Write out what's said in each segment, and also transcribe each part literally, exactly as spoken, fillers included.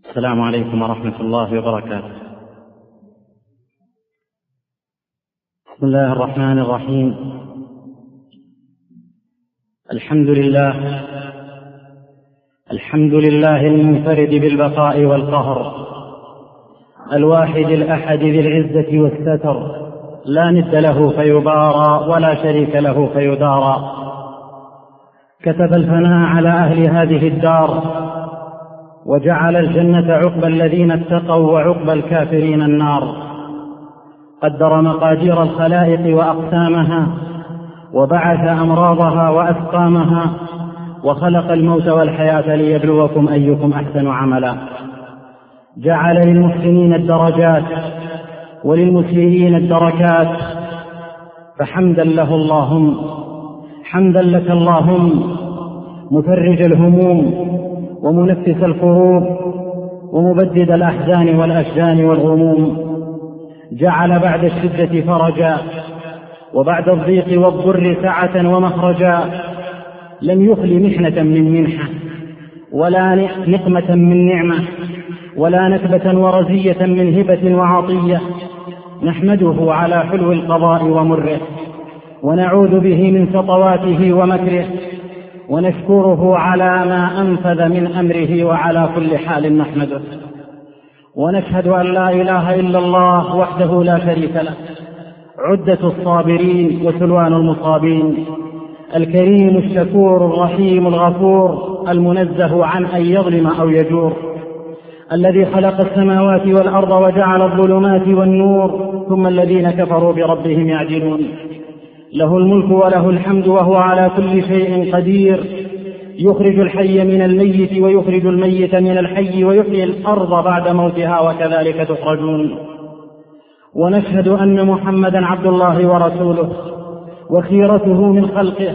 السلام عليكم ورحمة الله وبركاته. بسم الله الرحمن الرحيم. الحمد لله الحمد لله المنفرد بالبقاء والقهر، الواحد الأحد ذي العزة والستر، لا ند له فيبارى ولا شريك له فيدارى. كتب الفناء على أهل هذه الدار، وجعل الجنة عقبى الذين اتقوا وعقبى الكافرين النار. قدر مقادير الخلائق وأقسامها، وبعث أمراضها وأسقامها، وخلق الموت والحياة ليبلوكم أيكم أحسن عملا. جعل للمحسنين الدرجات وللمسيئين الدركات، فحمدا له اللهم، حمدا لك اللهم، مفرج الهموم ومنفس الكروب ومبدد الأحزان والأشجان والغموم. جعل بعد الشدة فرجا، وبعد الضيق والضر سعة ومخرجا. لم يخل محنة من منحة، ولا نقمة من نعمة، ولا نكبة ورزية من هبة وعطية. نحمده على حلو القضاء ومره، ونعوذ به من سطواته ومكره، ونشكره على ما أنفذ من أمره، وعلى كل حال نحمده. ونشهد أن لا إله إلا الله وحده لا شريك له، عدة الصابرين وسلوان المصابين، الكريم الشكور الرحيم الغفور، المنزه عن أن يظلم أو يجور، الذي خلق السماوات والأرض وجعل الظلمات والنور، ثم الذين كفروا بربهم يعدلون. له الملك وله الحمد وهو على كل شيء قدير، يخرج الحي من الميت ويخرج الميت من الحي، ويحيي الأرض بعد موتها، وكذلك تخرجون. ونشهد أن محمدا عبد الله ورسوله، وخيرته من خلقه،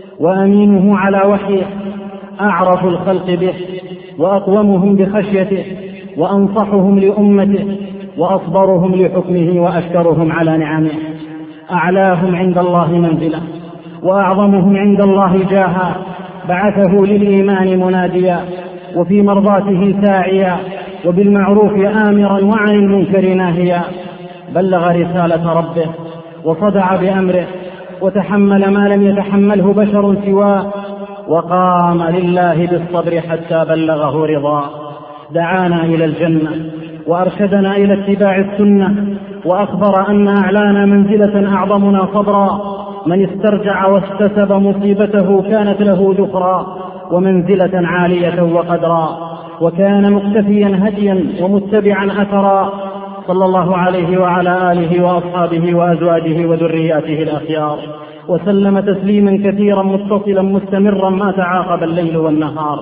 وأمينه على وحيه، أعرف الخلق به، وأقومهم بخشيته، وأنصحهم لأمته، وأصبرهم لحكمه، وأشكرهم على نعمه. أعلاهم عند الله منزلة، وأعظمهم عند الله جاها. بعثه للإيمان مناديا، وفي مرضاته ساعيا، وبالمعروف آمرا وعن المنكر ناهيا. بلغ رسالة ربه، وصدع بأمره، وتحمل ما لم يتحمله بشر سواه، وقام لله بالصبر حتى بلغه رضاه. دعانا إلى الجنة، وأرشدنا إلى اتباع السنة، وأخبر أن أعلانا منزلة أعظمنا صبرا. من استرجع واستسب مصيبته كانت له ذخرا، ومنزلة عالية وقدرا. وكان مقتفيا هديا ومتبعا أثرا، صلى الله عليه وعلى آله وأصحابه وأزواجه وذرياته الأخيار، وسلم تسليما كثيرا متصلا مستمرا ما تعاقب الليل والنهار.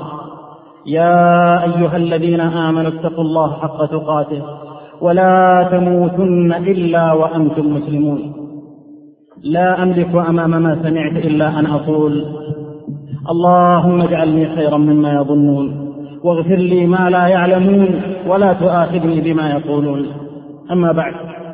يا أيها الذين آمنوا اتقوا الله حق تقاته، ولا تموتن إلا وأنتم مسلمون. لا أملك أمام ما سمعت إلا أن أقول: اللهم اجعلني خيرا مما يظنون، واغفر لي ما لا يعلمون، ولا تؤاخذني بما يقولون. أما بعد،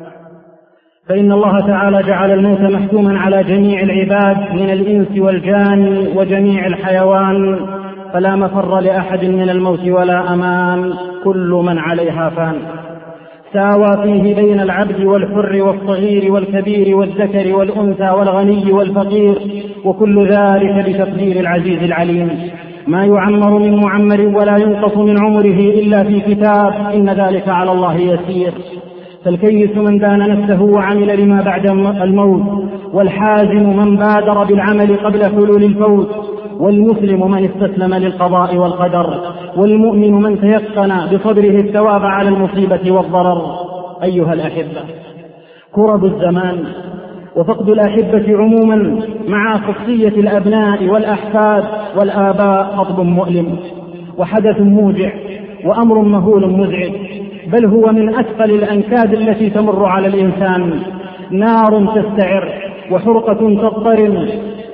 فإن الله تعالى جعل الموت محكوما على جميع العباد من الإنس والجان وجميع الحيوان، فلا مفر لأحد من الموت ولا أمان، كل من عليها فان. ساوى فيه بين العبد والحر والصغير والكبير والذكر والأنثى والغني والفقير، وكل ذلك بتقدير العزيز العليم. ما يعمر من معمر ولا ينقص من عمره إلا في كتاب، إن ذلك على الله يسير. فالكيس من دان نفسه وعمل لما بعد الموت، والحازم من بادر بالعمل قبل حلول الفوت، والمسلم من استسلم للقضاء والقدر، والمؤمن من تيقن بصبره الثواب على المصيبة والضرر. أيها الأحبة، كرب الزمان وفقد الأحبة عموما مع خصية الأبناء والأحفاد والآباء خطب مؤلم، وحدث موجع، وأمر مهول مزعج، بل هو من أثقل الأنكاد التي تمر على الإنسان. نار تستعر، وحرقة تضطرم،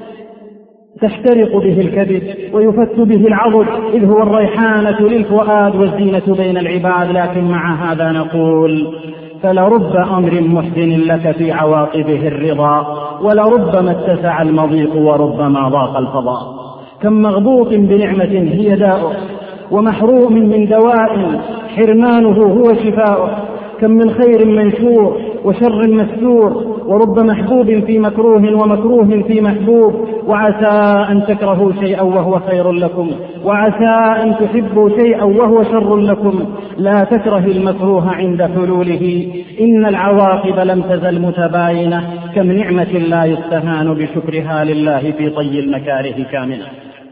تحترق به الكبد ويفت به العضد، إذ هو الريحانة للفؤاد والزينة بين العباد. لكن مع هذا نقول: فلرب أمر محزن لك في عواقبه الرضا، ولربما اتسع المضيق وربما ضاق الفضاء. كم مغبوط بنعمة هي داؤه، ومحروم من دواء حرمانه هو شفاؤه. كم من خير منشور وشر مستور، ورب محبوب في مكروه ومكروه في محبوب. وعسى أن تكرهوا شيئا وهو خير لكم، وعسى أن تحبوا شيئا وهو شر لكم. لا تكره المكروه عند حلوله، إن العواقب لم تزل متباينة. كم نعمة لا يستهان بشكرها لله في طي المكاره كاملة.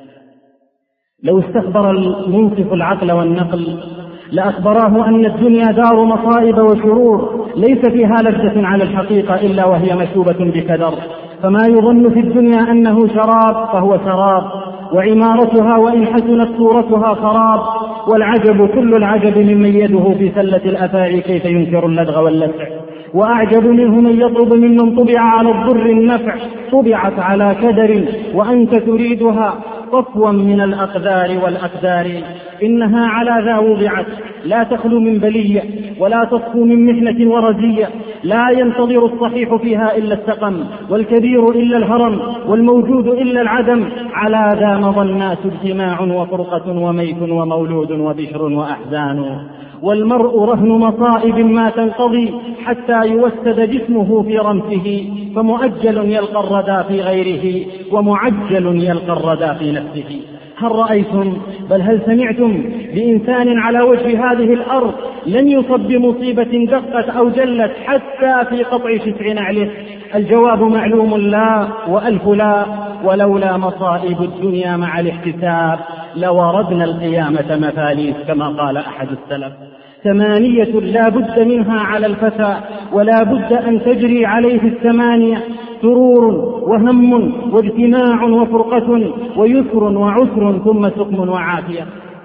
لو استخبر المنصف العقل والنقل لأخبراه أن الدنيا دار مصائب وشرور، ليس فيها لذة على الحقيقة إلا وهي مشوبة بكدر. فما يظن في الدنيا أنه شراب فهو سراب، وعمارتها وإن حسنت صورتها خراب. والعجب كل العجب ممن يده في سلة الأفاعي كيف ينكر اللدغ واللسع. وأعجب منه من يطلب ممن طبع على الضر النفع، طبعت على كدر وأنت تريدها صفوا من الأقدار والأقدار. إنها على ذا وضعت لا تخلو من بلية ولا تصفو من محنة ورزية. لا ينتظر الصحيح فيها إلا السقم، والكبير إلا الهرم، والموجود إلا العدم. على ذا مضى الناس اجتماع وفرقة وميت ومولود وبشر وأحزان. والمرء رهن مصائب ما تنقضي حتى يوسد جسمه في رمسه. فمؤجل يلقى الردى في غيره، ومعجل يلقى الردى في نفسه. هل رأيتم بل هل سمعتم بإنسان على وجه هذه الأرض لن يصب بمصيبة دقت أو جلت حتى في قطع شسع نعله؟ الجواب معلوم لا وألف لا. ولولا مصائب الدنيا مع الاحتساب لوردنا القيامة مفاليس، كما قال أحد السلف. ثمانية لا بد منها على الفتى، ولا بد أن تجري عليه الثمانية: سرور وهم واجتماع وفرقة ويسر وعسر ثم سقم وعافية.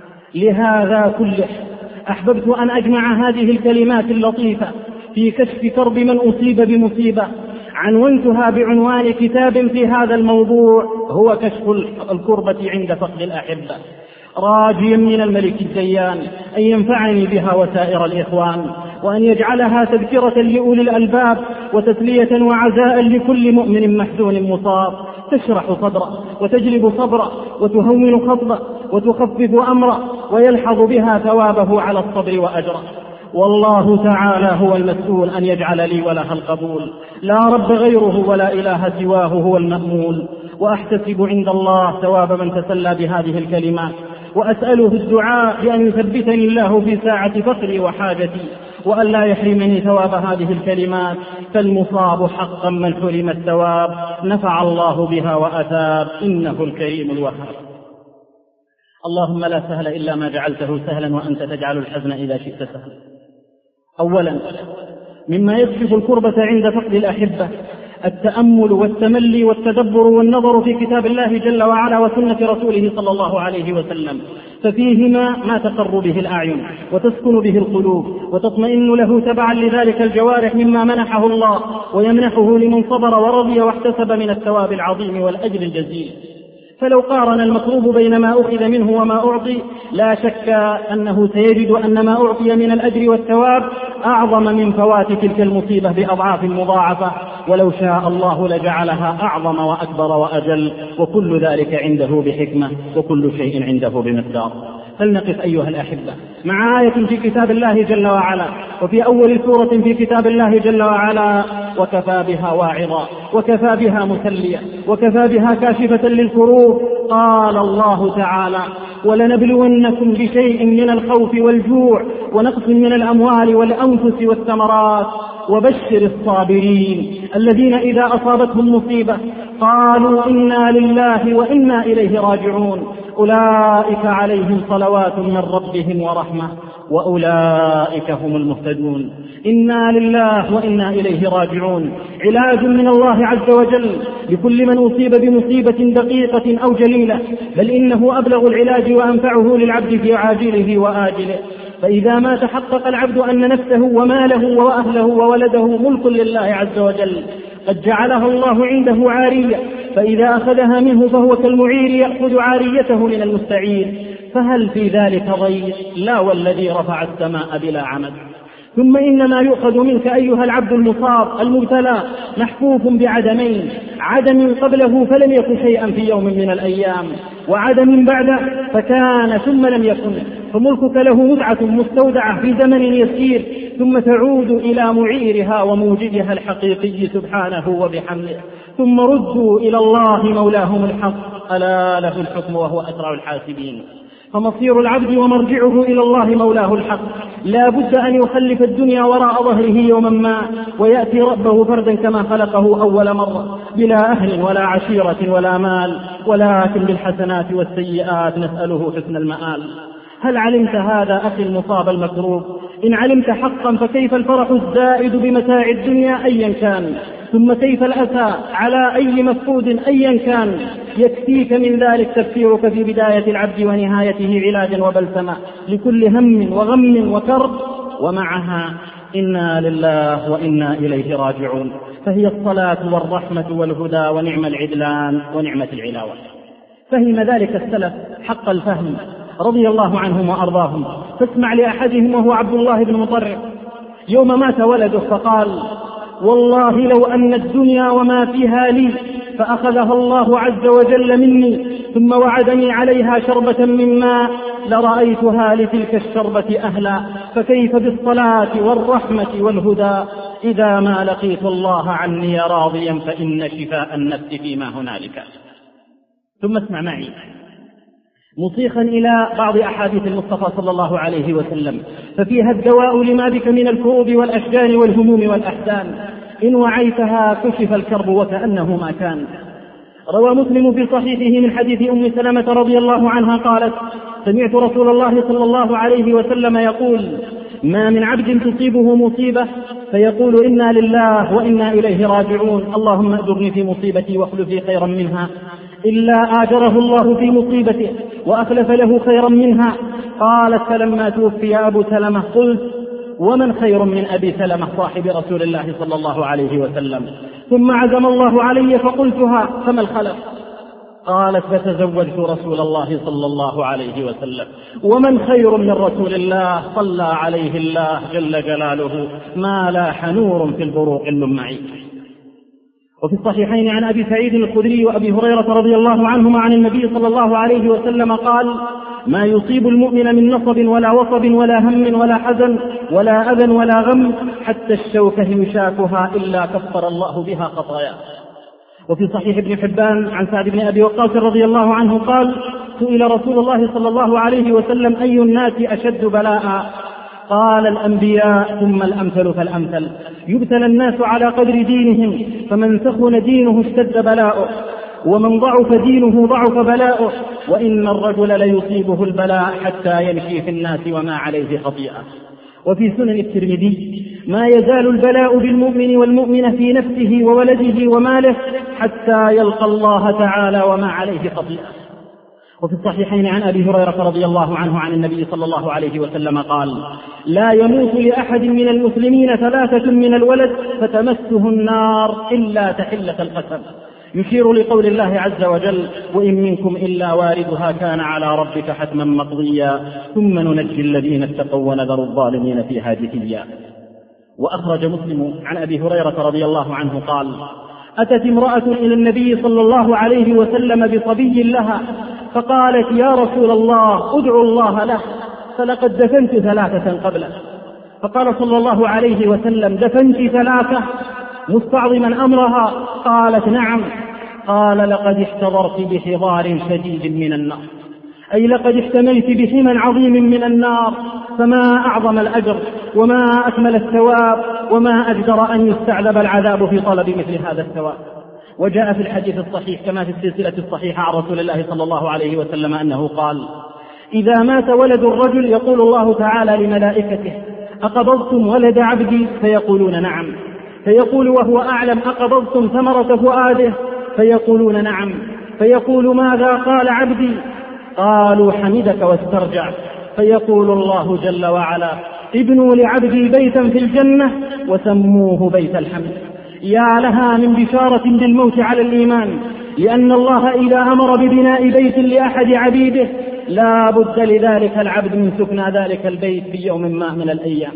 لهذا كله أحببت أن أجمع هذه الكلمات اللطيفة في كشف كرب من أصيب بمصيبة. عنونتها بعنوان كتاب في هذا الموضوع، هو كشف الكربة عند فقد الأحبة، راجيا من الملك الديان أن ينفعني بها وسائر الإخوان، وأن يجعلها تذكرة لأولي الألباب وتسلية وعزاء لكل مؤمن محزون مصاب، تشرح صدره وتجلب صبره وتهون خطبه وتخفف أمره، ويلحظ بها ثوابه على الصبر وأجره. والله تعالى هو المسؤول أن يجعل لي ولها القبول، لا رب غيره ولا إله سواه هو المأمول. وأحتسب عند الله ثواب من تسلى بهذه الكلمات، وأسأله الدعاء بأن يثبتني الله في ساعة فقري وحاجتي، وأن لا يحرمني ثواب هذه الكلمات، فالمصاب حقا من حرم الثواب. نفع الله بها وأثاب، إنه الكريم الوهاب. اللهم لا سهل إلا ما جعلته سهلا، وأنت تجعل الحزن إذا شئت سهلا. أولا مما يكشف الكربة عند فقد الأحبة التأمل والتملي والتدبر والنظر في كتاب الله جل وعلا وسنة رسوله صلى الله عليه وسلم، ففيهما ما تقر به الأعين وتسكن به القلوب وتطمئن له تبعا لذلك الجوارح مما منحه الله ويمنحه لمن صبر ورضي واحتسب من الثواب العظيم والأجر الجزيل. فلو قارن المطلوب بين ما أخذ منه وما أعطي لا شك أنه سيجد أن ما أعطي من الأجر والثواب أعظم من فوات تلك المصيبة بأضعاف مضاعفة، ولو شاء الله لجعلها أعظم وأكبر وأجل، وكل ذلك عنده بحكمة، وكل شيء عنده بمقدار. فلنقف أيها الأحبة مع آية في كتاب الله جل وعلا، وفي أول سورة في كتاب الله جل وعلا، وكفى بها واعظا، وكفى بها مسليا، وكفى بها كاشفة للكروب. قال الله تعالى: ولنبلونكم بشيء من الخوف والجوع ونقص من الأموال والأنفس والثمرات وبشر الصابرين الذين إذا أصابتهم مصيبة قالوا إنا لله وإنا إليه راجعون أولئك عليهم صلوات من ربهم ورحمة وأولئك هم المهتدون. إنا لله وإنا إليه راجعون علاج من الله عز وجل لكل من أصيب بمصيبة دقيقة أو جليلة، بل إنه أبلغ العلاج وأنفعه للعبد في عاجله وآجله. فإذا ما تحقق العبد أن نفسه وماله وأهله وولده ملك لله عز وجل قد جعلها الله عنده عارية، فإذا أخذها منه فهو كالمعير يأخذ عاريته من المستعير، فهل في ذلك ضيق؟ لا والذي رفع السماء بلا عمد. ثم إن ما يؤخذ منك أيها العبد المصاب المبتلى محفوف بعدمين: عدم قبله فلم يكن شيئا في يوم من الأيام، وعاد من بعده فكان ثم لم يكن، فملكك له متعة مستودعة في زمن يسير، ثم تعود إلى معيرها وموجدها الحقيقي سبحانه وبحمده، ثم ردوا إلى الله مولاهم الحق، ألا له الحكم وهو أسرع الحاسبين. فمصير العبد ومرجعه إلى الله مولاه الحق، لا بد أن يخلف الدنيا وراء ظهره يوما ما، ويأتي ربه فردا كما خلقه أول مرة، بلا أهل ولا عشيرة ولا مال، ولكن بالحسنات والسيئات نسأله حسن المآل. هل علمت هذا أخي المصاب المكروب؟ إن علمت حقا فكيف الفرح الزائد بمتاع الدنيا أيا كان، ثم كيف الأسى على أي مفقود أيا كان. يكفيك من ذلك تفكيرك في بداية العبد ونهايته علاجا وبلسما لكل هم وغم وكرب، ومعها إنا لله وإنا إليه راجعون. فهي الصلاة والرحمة والهدى ونعم العدلان ونعمة العلاوة. فهم ذلك السلف حق الفهم رضي الله عنهم وأرضاهم. فاسمع لأحدهم وهو عبد الله بن مطرف يوم مات ولده فقال: والله لو أن الدنيا وما فيها لي فأخذها الله عز وجل مني ثم وعدني عليها شربة من ماء لرأيتها لتلك الشربة أهلا، فكيف بالصلاة والرحمة والهدى إذا ما لقيت الله عني راضيا فإن شفاء النفس فيما هنالك. ثم اسمع معي مصيخا إلى بعض أحاديث المصطفى صلى الله عليه وسلم، ففيها الدواء لما بك من الكروب والأشجان والهموم والأحزان، إن وعيتها كشف الكرب وكأنه ما كان. روى مسلم في صحيحه من حديث أم سلمة رضي الله عنها قالت: سمعت رسول الله صلى الله عليه وسلم يقول: ما من عبد تصيبه مصيبة فيقول إنا لله وإنا إليه راجعون، اللهم أجرني في مصيبتي واخلف لي خيرا منها، إلا آجره الله في مصيبته وأخلف له خيرا منها. قالت: فلما توفي أبو سلمة قلت: ومن خير من أبي سلمة صاحب رسول الله صلى الله عليه وسلم؟ ثم عزم الله علي فقلتها، فما الخلف؟ قالت: فتزوجت رسول الله صلى الله عليه وسلم. ومن خير من رسول الله؟ صلى عليه الله جل جلاله ما لاح نور في البروق اللمعي. وفي الصحيحين عن أبي سعيد الخدري وأبي هريرة رضي الله عنهما عن النبي صلى الله عليه وسلم قال: ما يصيب المؤمن من نصب ولا وصب ولا هم ولا حزن ولا أذى ولا غم حتى الشوكة يشاكها إلا كفر الله بها خطاياه. وفي صحيح ابن حبان عن سعد بن أبي وقاص رضي الله عنه قال: سئل رسول الله صلى الله عليه وسلم: أي الناس أشد بلاء؟ قال: الأنبياء ثم الأمثل فالأمثل. يبتلى الناس على قدر دينهم، فمن سخن دينه اشتد بلاؤه، ومن ضعف دينه ضعف بلاؤه، وإن الرجل ليصيبه البلاء حتى يمشي في الناس وما عليه خطيئة. وفي سنن الترمذي: ما يزال البلاء بالمؤمن والمؤمن في نفسه وولده وماله حتى يلقى الله تعالى وما عليه خطيئة. وفي الصحيحين عن أبي هريرة رضي الله عنه عن النبي صلى الله عليه وسلم قال: لا يموت لأحد من المسلمين ثلاثة من الولد فتمسه النار إلا تحلة القسم، يشير لقول الله عز وجل: وإن منكم إلا واردها كان على ربك حتما مقضيا ثم ننجي الذين اتقوا ونذر الظالمين فيها جثيا. وأخرج مسلم عن أبي هريرة رضي الله عنه قال: أتت امرأة إلى النبي صلى الله عليه وسلم بصبي لها فقالت: يا رسول الله ادعو الله له فلقد دفنت ثلاثة قبله. فقال صلى الله عليه وسلم: دفنت ثلاثة؟ مستعظما أمرها. قالت: نعم. قال: لقد احتضرت بحضار شديد من النار، أي لقد احتميت بحمى عظيم من النار، فما أعظم الأجر وما أكمل الثواب وما أجدر أن يستعذب العذاب في طلب مثل هذا الثواب. وجاء في الحديث الصحيح كما في السلسلة الصحيحة عن رسول الله صلى الله عليه وسلم أنه قال: إذا مات ولد الرجل يقول الله تعالى لملائكته: أقبضتم ولد عبدي؟ فيقولون نعم. فيقول وهو أعلم: أقبضتم ثمرة فؤاده؟ فيقولون نعم. فيقول: ماذا قال عبدي؟ قالوا: حمدك واسترجع. فيقول الله جل وعلا: ابنوا لعبدي بيتا في الجنة وسموه بيت الحمد. يا لها من بشارة بالموت على الإيمان، لأن الله إذا أمر ببناء بيت لأحد عبيده لا بد لذلك العبد من سكنى ذلك البيت في يوم ما من الأيام.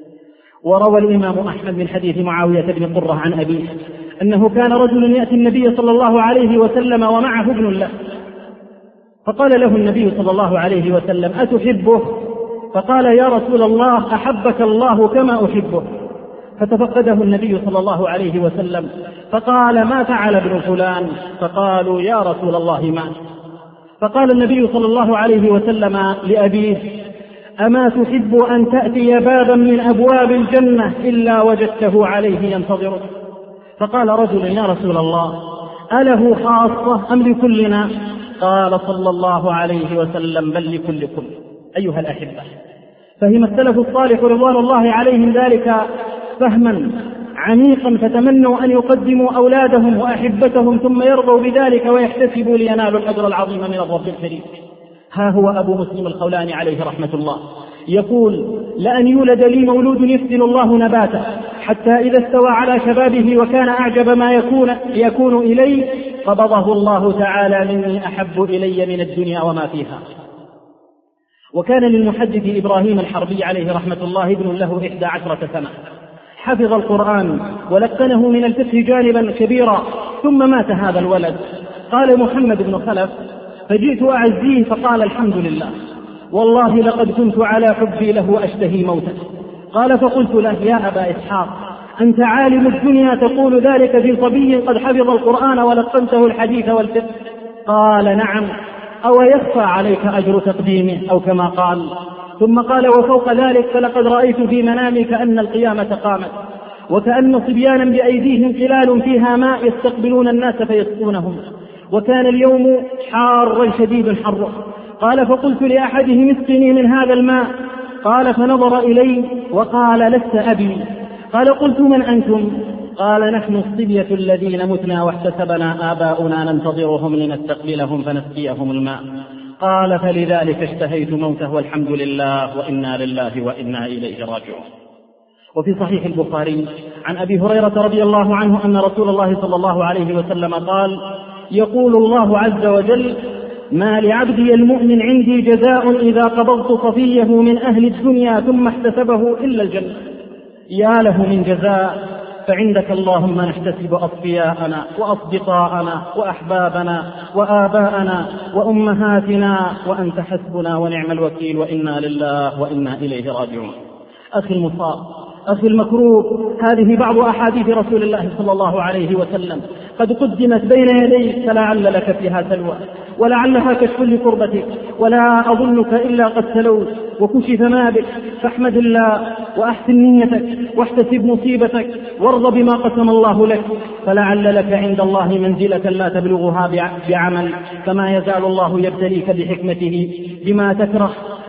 وروى الإمام أحمد من حديث معاوية بن قرة عن أبيه أنه كان رجل يأتي النبي صلى الله عليه وسلم ومعه ابن له، فقال له النبي صلى الله عليه وسلم: أتحبه؟ فقال: يا رسول الله، أحبك الله كما أحبه. فتفقده النبي صلى الله عليه وسلم فقال: ما فعل ابن فلان؟ فقالوا: يا رسول الله مات. فقال النبي صلى الله عليه وسلم لأبيه: أما تحب أن تأتي بابا من أبواب الجنة إلا وجدته عليه ينتظرك؟ فقال رجل: يا رسول الله، أله خاصة أم لكلنا؟ قال صلى الله عليه وسلم: بل لكلكم. أيها الأحبة، فهم السلف الصالح رضوان الله عليهم ذلك فهما عميقا، فتمنوا أن يقدموا أولادهم وأحبتهم ثم يرضوا بذلك ويحتسبوا لينالوا الأجر العظيم من الرب الكريم. ها هو أبو مسلم الخولاني عليه رحمة الله يقول: لأن يولد لي مولود يفسد الله نباته حتى إذا استوى على شبابه وكان أعجب ما يكون, يكون إليه قبضه الله تعالى مني أحب إلي من الدنيا وما فيها. وكان للمحدث إبراهيم الحربي عليه رحمة الله ابن له إحدى عشرة سنة، حفظ القرآن ولقنه من الفقه جانبا كبيرا، ثم مات هذا الولد. قال محمد بن خلف: فجئت أعزيه فقال: الحمد لله، والله لقد كنت على حبي له أشتهي موته. قال: فقلت له: يا أبا إسحاق، أنت عالم الدنيا تقول ذلك في صبي قد حفظ القرآن ولقنته الحديث والفقه؟ قال: نعم، أو يخفى عليك أجر تقديمه، أو كما قال. ثم قال: وفوق ذلك فلقد رأيت في منامي كأن القيامة قامت، وكأن صبيانا بأيديهم قلال فيها ماء يستقبلون الناس فيسقونهم، وكان اليوم حارا شديد حره. قال: فقلت لأحدهم: اسقني من هذا الماء. قال: فنظر إلي وقال: لست أبي. قال: قلت: من أنتم؟ قال: نحن الصبية الذين متنا واحتسبنا آباؤنا ننتظرهم لنستقبلهم فنسقيهم الماء. قال: فلذلك اشتهيت موته، والحمد لله وإنا لله وإنا إليه راجعون. وفي صحيح البخاري عن أبي هريرة رضي الله عنه أن رسول الله صلى الله عليه وسلم قال: يقول الله عز وجل: ما لعبدي المؤمن عندي جزاء إذا قبضت صفيه من أهل الدنيا ثم احتسبه إلا الجنة. يا له من جزاء، فعندك اللهم نحتسب أصفياءنا وأصدقاءنا وأحبابنا وآباءنا وأمهاتنا، وأنت حسبنا ونعم الوكيل، وإنا لله وإنا إليه راجعون. أخي المصاب، أخي المكروب، هذه بعض أحاديث رسول الله صلى الله عليه وسلم قد قدمت بين يديك، فلعل لك فيها سلوى، ولعلها كشف لكربتك، ولا أظنك إلا قد سلوت وكشف ما بك، فاحمد الله وأحسن نيتك واحتسب مصيبتك وارض بما قسم الله لك، فلعل لك عند الله منزلة لا تبلغها بعمل، فما يزال الله يبتليك بحكمته بما تكره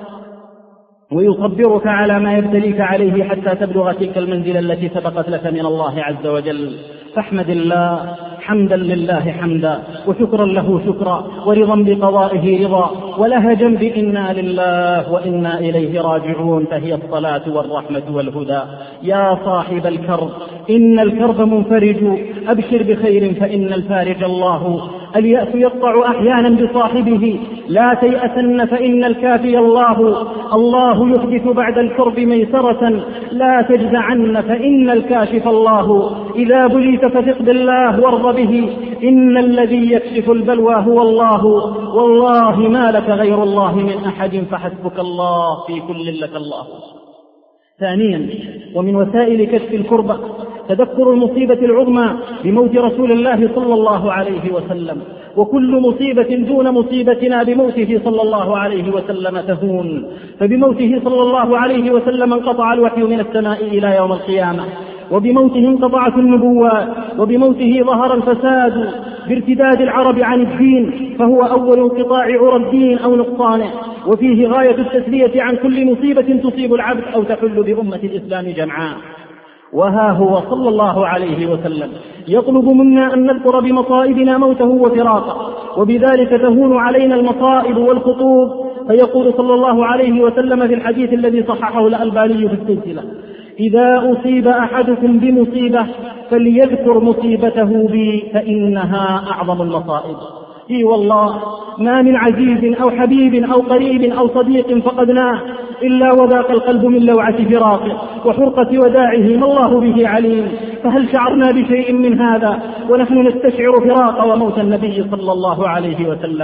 ويصبرك على ما يبتليك عليه حتى تبلغ تلك المنزلة التي سبقت لك من الله عز وجل. فاحمد الله حمدا لله حمدا، وشكرا له شكرا، ورضا بقضائه رضا، ولهجا بإنا لله وإنا إليه راجعون، فهي الصلاة والرحمة والهدى. يا صاحب الكرب، إن الكرب منفرج، أبشر بخير فإن الفارج الله. اليأس يقطع أحيانا بصاحبه، لا تيأسن فإن الكافي الله. الله يحدث بعد الكرب ميسرة، لا تجزعن فإن الكاشف الله. إذا بليت فثق بالله وارض به، إن الذي يكشف البلوى هو الله، والله ما لك غير الله من أحد، فحسبك الله في كل لك الله. ثانيا، ومن وسائل كشف الكربة تذكر المصيبة العظمى بموت رسول الله صلى الله عليه وسلم، وكل مصيبة دون مصيبتنا بموته صلى الله عليه وسلم تهون، فبموته صلى الله عليه وسلم انقطع الوحي من السماء إلى يوم القيامة، وبموته انقطعت النبوات، وبموته ظهر الفساد بارتداد العرب عن الدين، فهو أول انقطاع عرى الدين أو نقصانه، وفيه غاية التسلية عن كل مصيبة تصيب العبد أو تحل بأمة الإسلام جمعاء. وها هو صلى الله عليه وسلم يطلب منا أن نذكر بمصائبنا موته وفراقه، وبذلك تهون علينا المصائب والخطوب، فيقول صلى الله عليه وسلم في الحديث الذي صححه الألباني في السلسلة: إذا أصيب أحدكم بمصيبة فليذكر مصيبته بي فإنها أعظم المصائب. إي والله، ما من عزيز أو حبيب أو قريب أو صديق فقدناه إلا وذاق القلب من لوعة فراقه وحرقة وداعه، ما الله به عليم. فهل شعرنا بشيء من هذا ونحن نستشعر فراق وموت النبي صلى الله عليه وسلم؟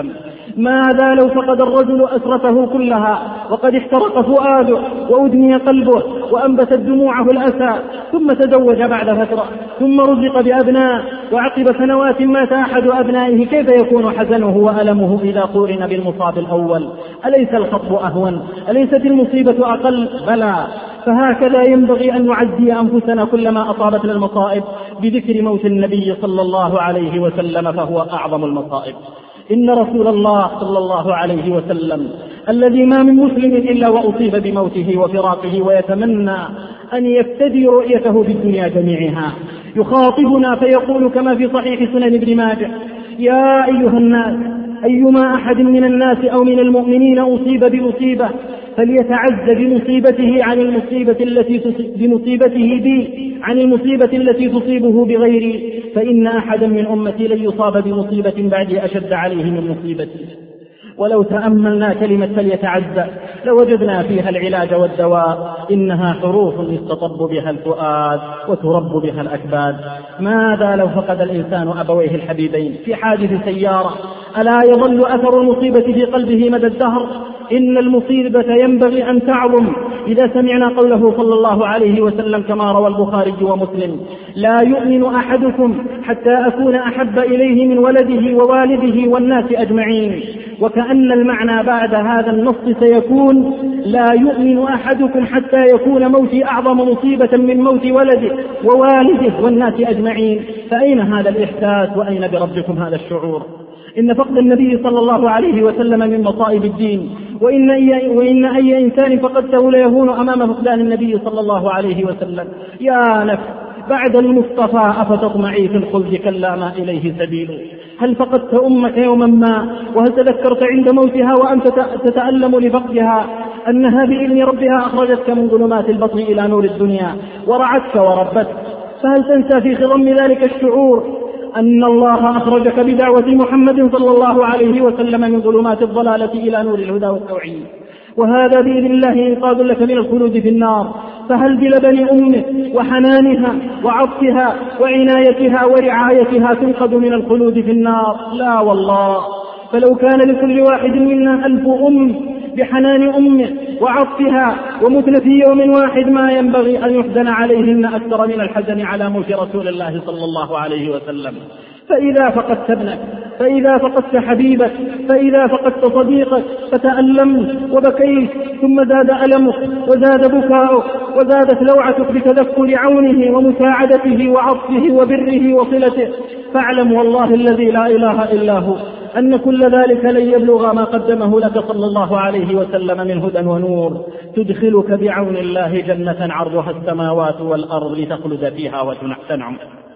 ماذا لو فقد الرجل أسرته كلها وقد احترق فؤاده وأدمي قلبه وأنبتت دموعه الأسى، ثم تزوج بعد فترة، ثم رزق بأبناء، وعقب سنوات مات أحد أبنائه، كيف يكون حزنه وألمه إذا قورن بالمصاب الأول؟ أليس الخطب أهون؟ أليست المصيبة أقل؟ بلى. فهكذا ينبغي أن نعزي أنفسنا كلما أصابتنا المصائب بذكر موت النبي صلى الله عليه وسلم، فهو أعظم المصائب. إن رسول الله صلى الله عليه وسلم الذي ما من مسلم إلا وأصيب بموته وفراقه ويتمنى أن يفتدي رؤيته في الدنيا جميعها، يخاطبنا فيقول كما في صحيح سنن ابن ماجه: يا أيها الناس، أيما أحد من الناس أو من المؤمنين أصيب بمصيبة فليتعز بمصيبته عن المصيبة التي بمصيبته بي عن المصيبة التي تصيبه بغيري، فإن أحدا من أمتي لن يصاب بمصيبة بعدي أشد عليه من مصيبتي. ولو تأملنا كلمة فليتعز لوجدنا فيها العلاج والدواء، إنها حروف يستطب بها الفؤاد وترب بها الأكباد. ماذا لو فقد الإنسان أبويه الحبيبين في حادث سيارة؟ ألا يظل أثر المصيبة في قلبه مدى الدهر؟ إن المصيبة ينبغي أن تعظم إذا سمعنا قوله صلى الله عليه وسلم كما روى البخاري ومسلم: لا يؤمن أحدكم حتى أكون أحب إليه من ولده ووالده والناس أجمعين. وكأن المعنى بعد هذا النص سيكون: لا يؤمن أحدكم حتى يكون موتي أعظم مصيبة من موت ولده ووالده والناس أجمعين. فأين هذا الإحساس وأين بربكم هذا الشعور؟ إن فقد النبي صلى الله عليه وسلم من مصائب الدين، وإن أي, وإن أي إنسان فقدته ليهون أمام فقدان النبي صلى الله عليه وسلم. يا نفس، بعد المصطفى أفتطمعي في الخلد كلا ما إليه سبيل؟ هل فقدت أمك يوما ما وهل تذكرت عند موتها وأنت تتألم لفقدها أنها بإذن ربها أخرجتك من ظلمات البطن إلى نور الدنيا ورعتك وربتك؟ فهل تنسى في خضم ذلك الشعور أن الله أخرجك بدعوة محمد صلى الله عليه وسلم من ظلمات الضلالة إلى نور الهدى والتوحيد، وهذا بإذن الله إنقاذ لك من الخلود في النار؟ فهل بلبن أمك وحنانها وعطفها وعنايتها ورعايتها تنقذ من الخلود في النار؟ لا والله. فلو كان لكل واحد منا ألف أم بحنان أمه وعطفها ومثل في يوم واحد ما ينبغي أن يحزن عليهن أكثر من الحزن على موت رسول الله صلى الله عليه وسلم. فإذا فقدت ابنك، فإذا فقدت حبيبك، فإذا فقدت صديقك فتألمت وبكيت، ثم زاد ألمك وزاد بكاؤك وزادت لوعتك بتذكر عونه ومساعدته وعطفه وبره وصلته، فاعلم والله الذي لا إله إلا هو أن كل ذلك لن يبلغ ما قدمه لك صلى الله عليه وسلم من هدى ونور تدخلك بعون الله جنة عرضها السماوات والأرض لتخلد فيها وتنعم.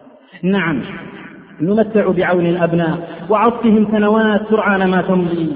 نعم، نمتع بعون الأبناء وعطفهم سنوات سرعان ما تمضي،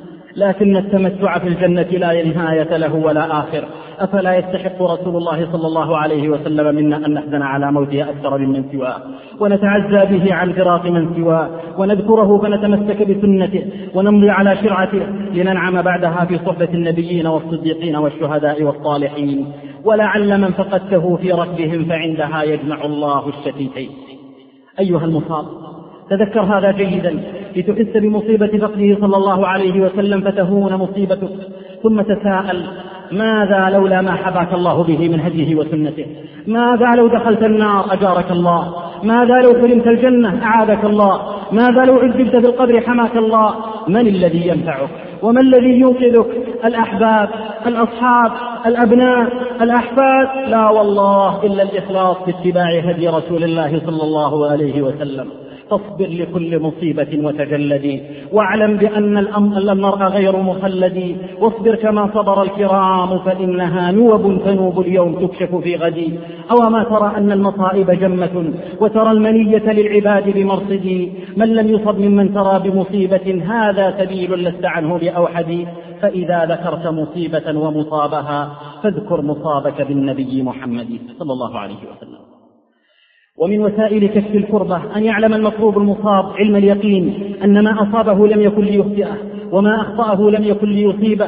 لكن التمتع في الجنة لا نهاية له ولا آخر. أفلا يستحق رسول الله صلى الله عليه وسلم منا أن نحزن على موته أكثر ممن سواه، ونتعزى به عن فراق من سواه، ونذكره فنتمسك بسنته ونمضي على شرعته لننعم بعدها في صحبة النبيين والصديقين والشهداء والصالحين. ولعل من فقدته في ركبهم فعندها يجمع الله الشتيتين. أيها المصاب، تذكر هذا جيدا لتحس بمصيبة فقده صلى الله عليه وسلم فتهون مصيبتك، ثم تساءل: ماذا لولا ما حباك الله به من هديه وسنته؟ ماذا لو دخلت النار أجارك الله؟ ماذا لو حرمت الجنة أعاذك الله؟ ماذا لو عذبت في القبر حماك الله؟ من الذي ينفعك وما الذي ينقذك؟ الأحباب، الأصحاب، الأبناء، الأحفاد؟ لا والله، إلا الإخلاص في اتباع هدي رسول الله صلى الله عليه وسلم. فاصبر لكل مصيبة وتجلدي، واعلم بأن المرء غير مخلد، واصبر كما صبر الكرام فإنها نوب تنوب اليوم تكشف في غدي. أو ما ترى أن المصائب جمة وترى المنية للعباد بمرصد؟ من لم يصب ممن ترى بمصيبة هذا سبيل لست عنه بأوحد. فإذا ذكرت مصيبة ومصابها فاذكر مصابك بالنبي محمد صلى الله عليه وسلم. ومن وسائل كشف الكربة أن يعلم المطلوب المصاب علم اليقين أن ما أصابه لم يكن ليخطئه، وما أخطأه لم يكن ليصيبه،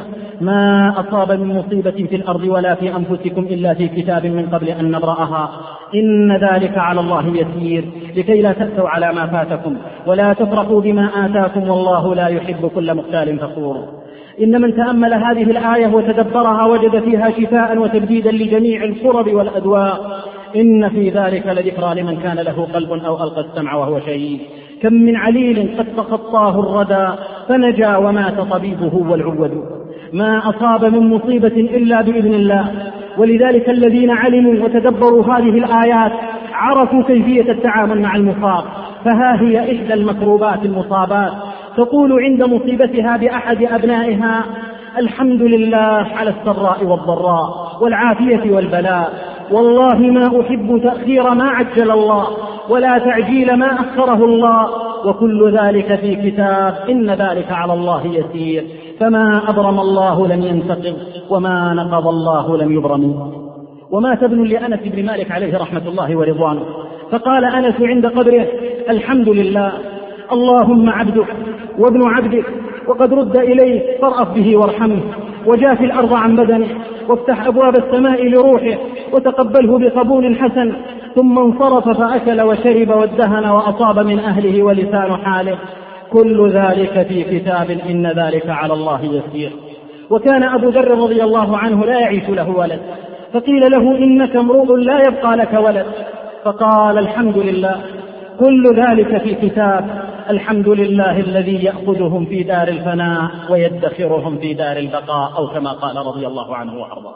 ما أصاب من مصيبة في الأرض ولا في أنفسكم إلا في كتاب من قبل أن نبرأها، إن ذلك على الله يسير، لكي لا تأسوا على ما فاتكم ولا تفرحوا بما آتاكم، والله لا يحب كل مختال فخور. إن من تأمل هذه الآية وتدبرها وجد فيها شفاء وتبديدا لجميع الكرب والأدواء. إن في ذلك لذكرى لمن كان له قلب أو ألقى السمع وهو شهيد. كم من عليل قد تخطاه الردى فنجا ومات طبيبه والعود. ما أصاب من مصيبة إلا بإذن الله، ولذلك الذين علموا وتدبروا هذه الآيات عرفوا كيفية التعامل مع المصاب. فها هي إحدى المكروبات المصابات تقول عند مصيبتها بأحد أبنائها: الحمد لله على السراء والضراء والعافية والبلاء، والله ما أحب تأخير ما عجل الله ولا تعجيل ما أخره الله، وكل ذلك في كتاب، إن ذلك على الله يسير، فما أبرم الله لم ينتقض وما نقض الله لم يبرم. ومات ابن لأنس بن مالك عليه رحمة الله ورضوانه، فقال أنس عند قبره: الحمد لله، اللهم عبدك وابن عبدك وقد رد إليه فارأف به وارحمه، وجاف الأرض عن بدنه، وافتح أبواب السماء لروحه وتقبله بقبول حسن، ثم انصرف فأكل وشرب وادهن وأصاب من أهله ولسان حاله، كل ذلك في كتاب، إن ذلك على الله يسير. وكان أبو ذر رضي الله عنه لا يعيش له ولد، فقيل له: إنك امرؤ لا يبقى لك ولد، فقال: الحمد لله، كل ذلك في كتاب، الحمد لله الذي يأخذهم في دار الفناء ويدخرهم في دار البقاء، أو كما قال رضي الله عنه وأرضاه.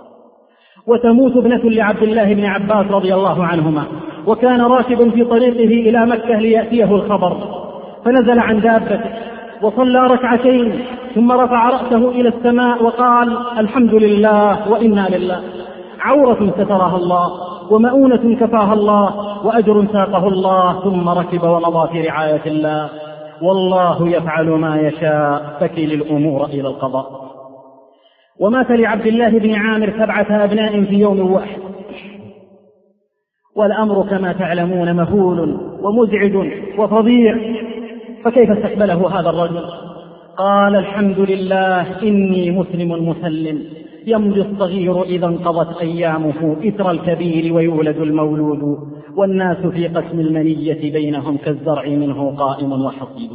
وتموت ابنة لعبد الله بن عباس رضي الله عنهما، وكان راكب في طريقه إلى مكة ليأتيه الخبر، فنزل عن دابته وصلى ركعتين، ثم رفع رأسه إلى السماء وقال: الحمد لله وإنا لله، عورة سترها الله ومؤونة كفاها الله وأجر ساقه الله، ثم ركب ومضى في رعاية الله، والله يفعل ما يشاء، فكل الأمور إلى القضاء. ومات لعبد الله بن عامر سبعة أبناء في يوم واحد، والأمر كما تعلمون مهول ومزعج وفظيع، فكيف استقبله هذا الرجل؟ قال: الحمد لله، إني مسلم مسلم، يمضي الصغير إذا انقضت أيامه إثر الكبير ويولد المولود، والناس في قسم المنية بينهم كالزرع منه قائم وحصيد.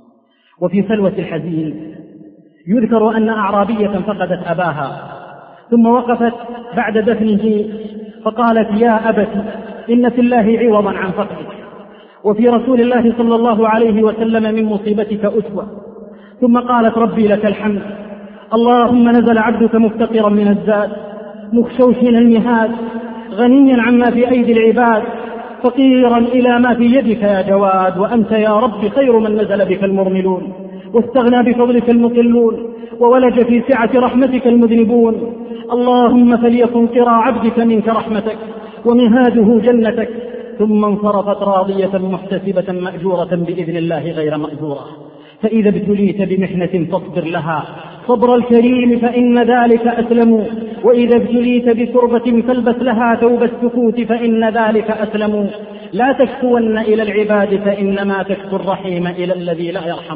وفي سلوة الحزين يذكر أن أعرابية فقدت أباها، ثم وقفت بعد دفنه فقالت: يا أبت، إن في الله عوضا عن فقدك، وفي رسول الله صلى الله عليه وسلم من مصيبتك أسوة. ثم قالت: ربي لك الحمد، اللهم نزل عبدك مفتقرا من الزاد، مخشوشا المهاد، غنيا عما في أيدي العباد، فقيرا إلى ما في يدك يا جواد، وأنت يا رب خير من نزل بك المرملون، واستغنى بفضلك المقلون، وولج في سعة رحمتك المذنبون. اللهم فليكن قرى عبدك منك رحمتك ومهاده جنتك. ثم انصرفت راضية محتسبة مأجورة بإذن الله غير مأجورة. فإذا ابتليت بمحنة فاصبر لها صبر الكريم، فإن ذلك أسلم، وإذا ابتليت بكربة فالبس لها ثوب السكوت، فإن ذلك أسلم. لا تشكون إلى العباد، فإنما تشكو الرحيم إلى الذي لا يرحم.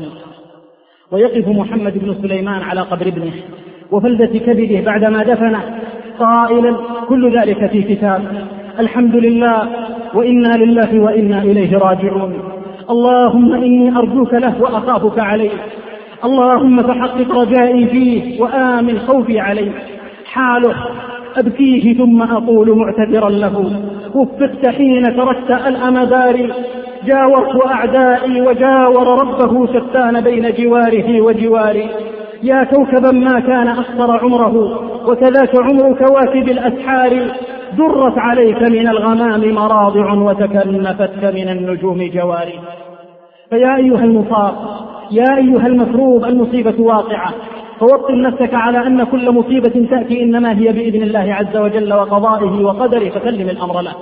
ويقف محمد بن سليمان على قبر ابنه وفلذة كبده بعدما دفنه قائلا: كل ذلك في كتاب، الحمد لله وإنا لله وإنا إليه راجعون. اللهم إني أرجوك له وأخافك عليه، اللهم فحقق رجائي فيه وآمن خوفي عليه. حاله أبكيه ثم أقول معتذرا له: وفقت حين تركت الأمدار، جاورت أعدائي وجاور ربه، شتان بين جواره وجواري. يا كوكبا ما كان أقصر عمره، وكذاك عمر كواكب الأسحار، درت عليك من الغمام مراضع، وتكنفتك من النجوم جواري. فيا أيها المصاب، يا أيها المكروب، المصيبة واقعة، فوطن نفسك على أن كل مصيبة تأتي إنما هي بإذن الله عز وجل وقضائه وقدره، فسلم الأمر له،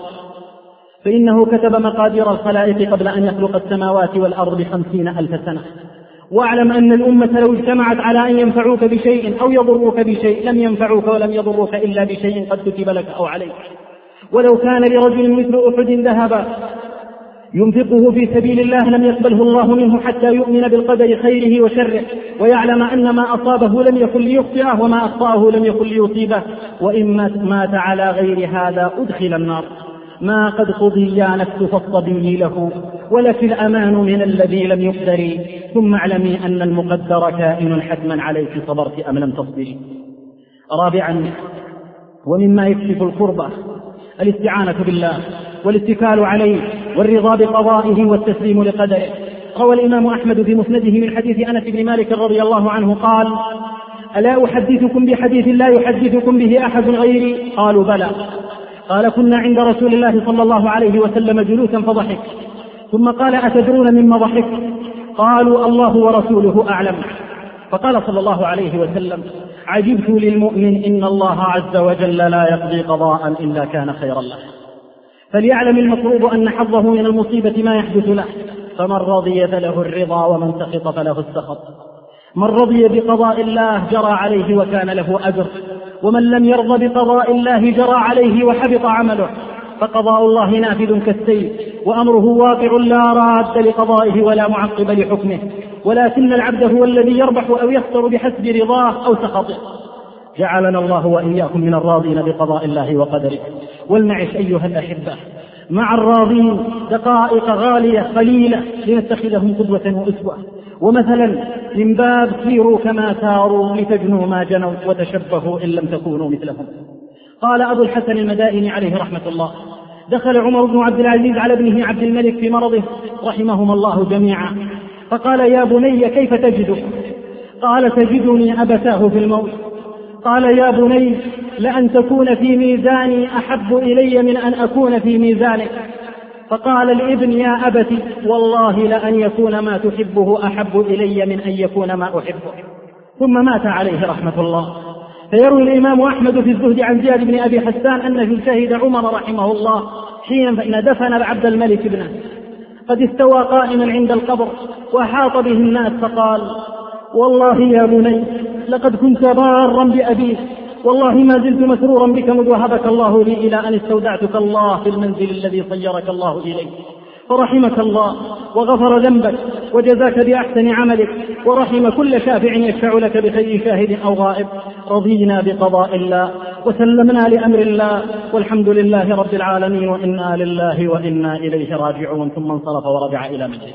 فإنه كتب مقادير الخلائق قبل أن يخلق السماوات والأرض بخمسين ألف سنة. واعلم أن الأمة لو اجتمعت على أن ينفعوك بشيء أو يضروك بشيء لم ينفعوك ولم يضروك إلا بشيء قد كتب لك أو عليك. ولو كان لرجل مثل أحد ذهبا ينفقه في سبيل الله لم يقبله الله منه حتى يؤمن بالقدر خيره وشره، ويعلم أن ما أصابه لم يكن ليخطئه وما أخطأه لم يكن ليصيبه، وإن مات على غير هذا أدخل النار. ما قد قضي يا نفس فاصطبري له، ولك الأمان من الذي لم يقدر، ثم اعلمي أن المقدر كائن حتما عليك صبرت أم لم تصبري. رابعا، ومما يكشف القربة الاستعانة بالله والاتكال عليه والرضا بقضائه والتسليم لقدره. روى الإمام أحمد في مسنده من حديث أنس بن مالك رضي الله عنه قال: ألا أحدثكم بحديث لا يحدثكم به أحد غيري؟ قالوا بلى. قال: كنا عند رسول الله صلى الله عليه وسلم جلوسا فضحك، ثم قال: أتدرون مما ضحك؟ قالوا: الله ورسوله أعلم. فقال صلى الله عليه وسلم: عجبت للمؤمن إن الله عز وجل لا يقضي قضاء إلا كان خيرا له. فليعلم المطلوب أن حظه من المصيبة ما يحدث له، فمن رضي فله الرضا ومن سخط فله السخط. من رضي بقضاء الله جرى عليه وكان له أجر، ومن لم يرضى بقضاء الله جرى عليه وحبط عمله. فقضاء الله نافذ كالسيف، وأمره واقع لا راد لقضائه ولا معقب لحكمه، ولكن العبد هو الذي يربح أو يخسر بحسب رضاه أو سخطه. جعلنا الله وإياكم من الراضين بقضاء الله وقدره. ولنعش أيها الأحبة مع الراضين دقائق غالية قليلة لنتخذهم قدوة وأسوة ومثلا، من باب سيروا كما ساروا لتجنوا ما جنوا وتشبهوا إن لم تكونوا مثلهم. قال أبو الحسن المدائني عليه رحمة الله: دخل عمر بن عبد العزيز على ابنه عبد الملك في مرضه رحمهما الله جميعا، فقال: يا بني كيف تجدك؟ قال: تجدني أبتاه في الموت. قال: يا بني لأن تكون في ميزاني أحب إلي من أن أكون في ميزانك. فقال الابن: يا أبت والله لأن يكون ما تحبه أحب إلي من أن يكون ما أحبه. ثم مات عليه رحمة الله. فيروي الإمام أحمد في الزهد عن زياد بن أبي حسان أنه شهد عمر رحمه الله حين دفن عبد الملك ابنه قد استوى قائما عند القبر وأحاط به الناس، فقال: والله يا بني لقد كنت بارا بأبيك، والله ما زلت مسرورا بك مذ وهبك الله لي إلى أن استودعتك الله في المنزل الذي صيرك الله إليه، فرحمك الله وغفر ذنبك وجزاك بأحسن عملك، ورحم كل شافع يشفع لك بخير شاهد أو غائب. رضينا بقضاء الله وسلمنا لأمر الله، والحمد لله رب العالمين، وإنا لله وإنا إليه راجعون. ثم انصرف ورجع إلى مجلسه.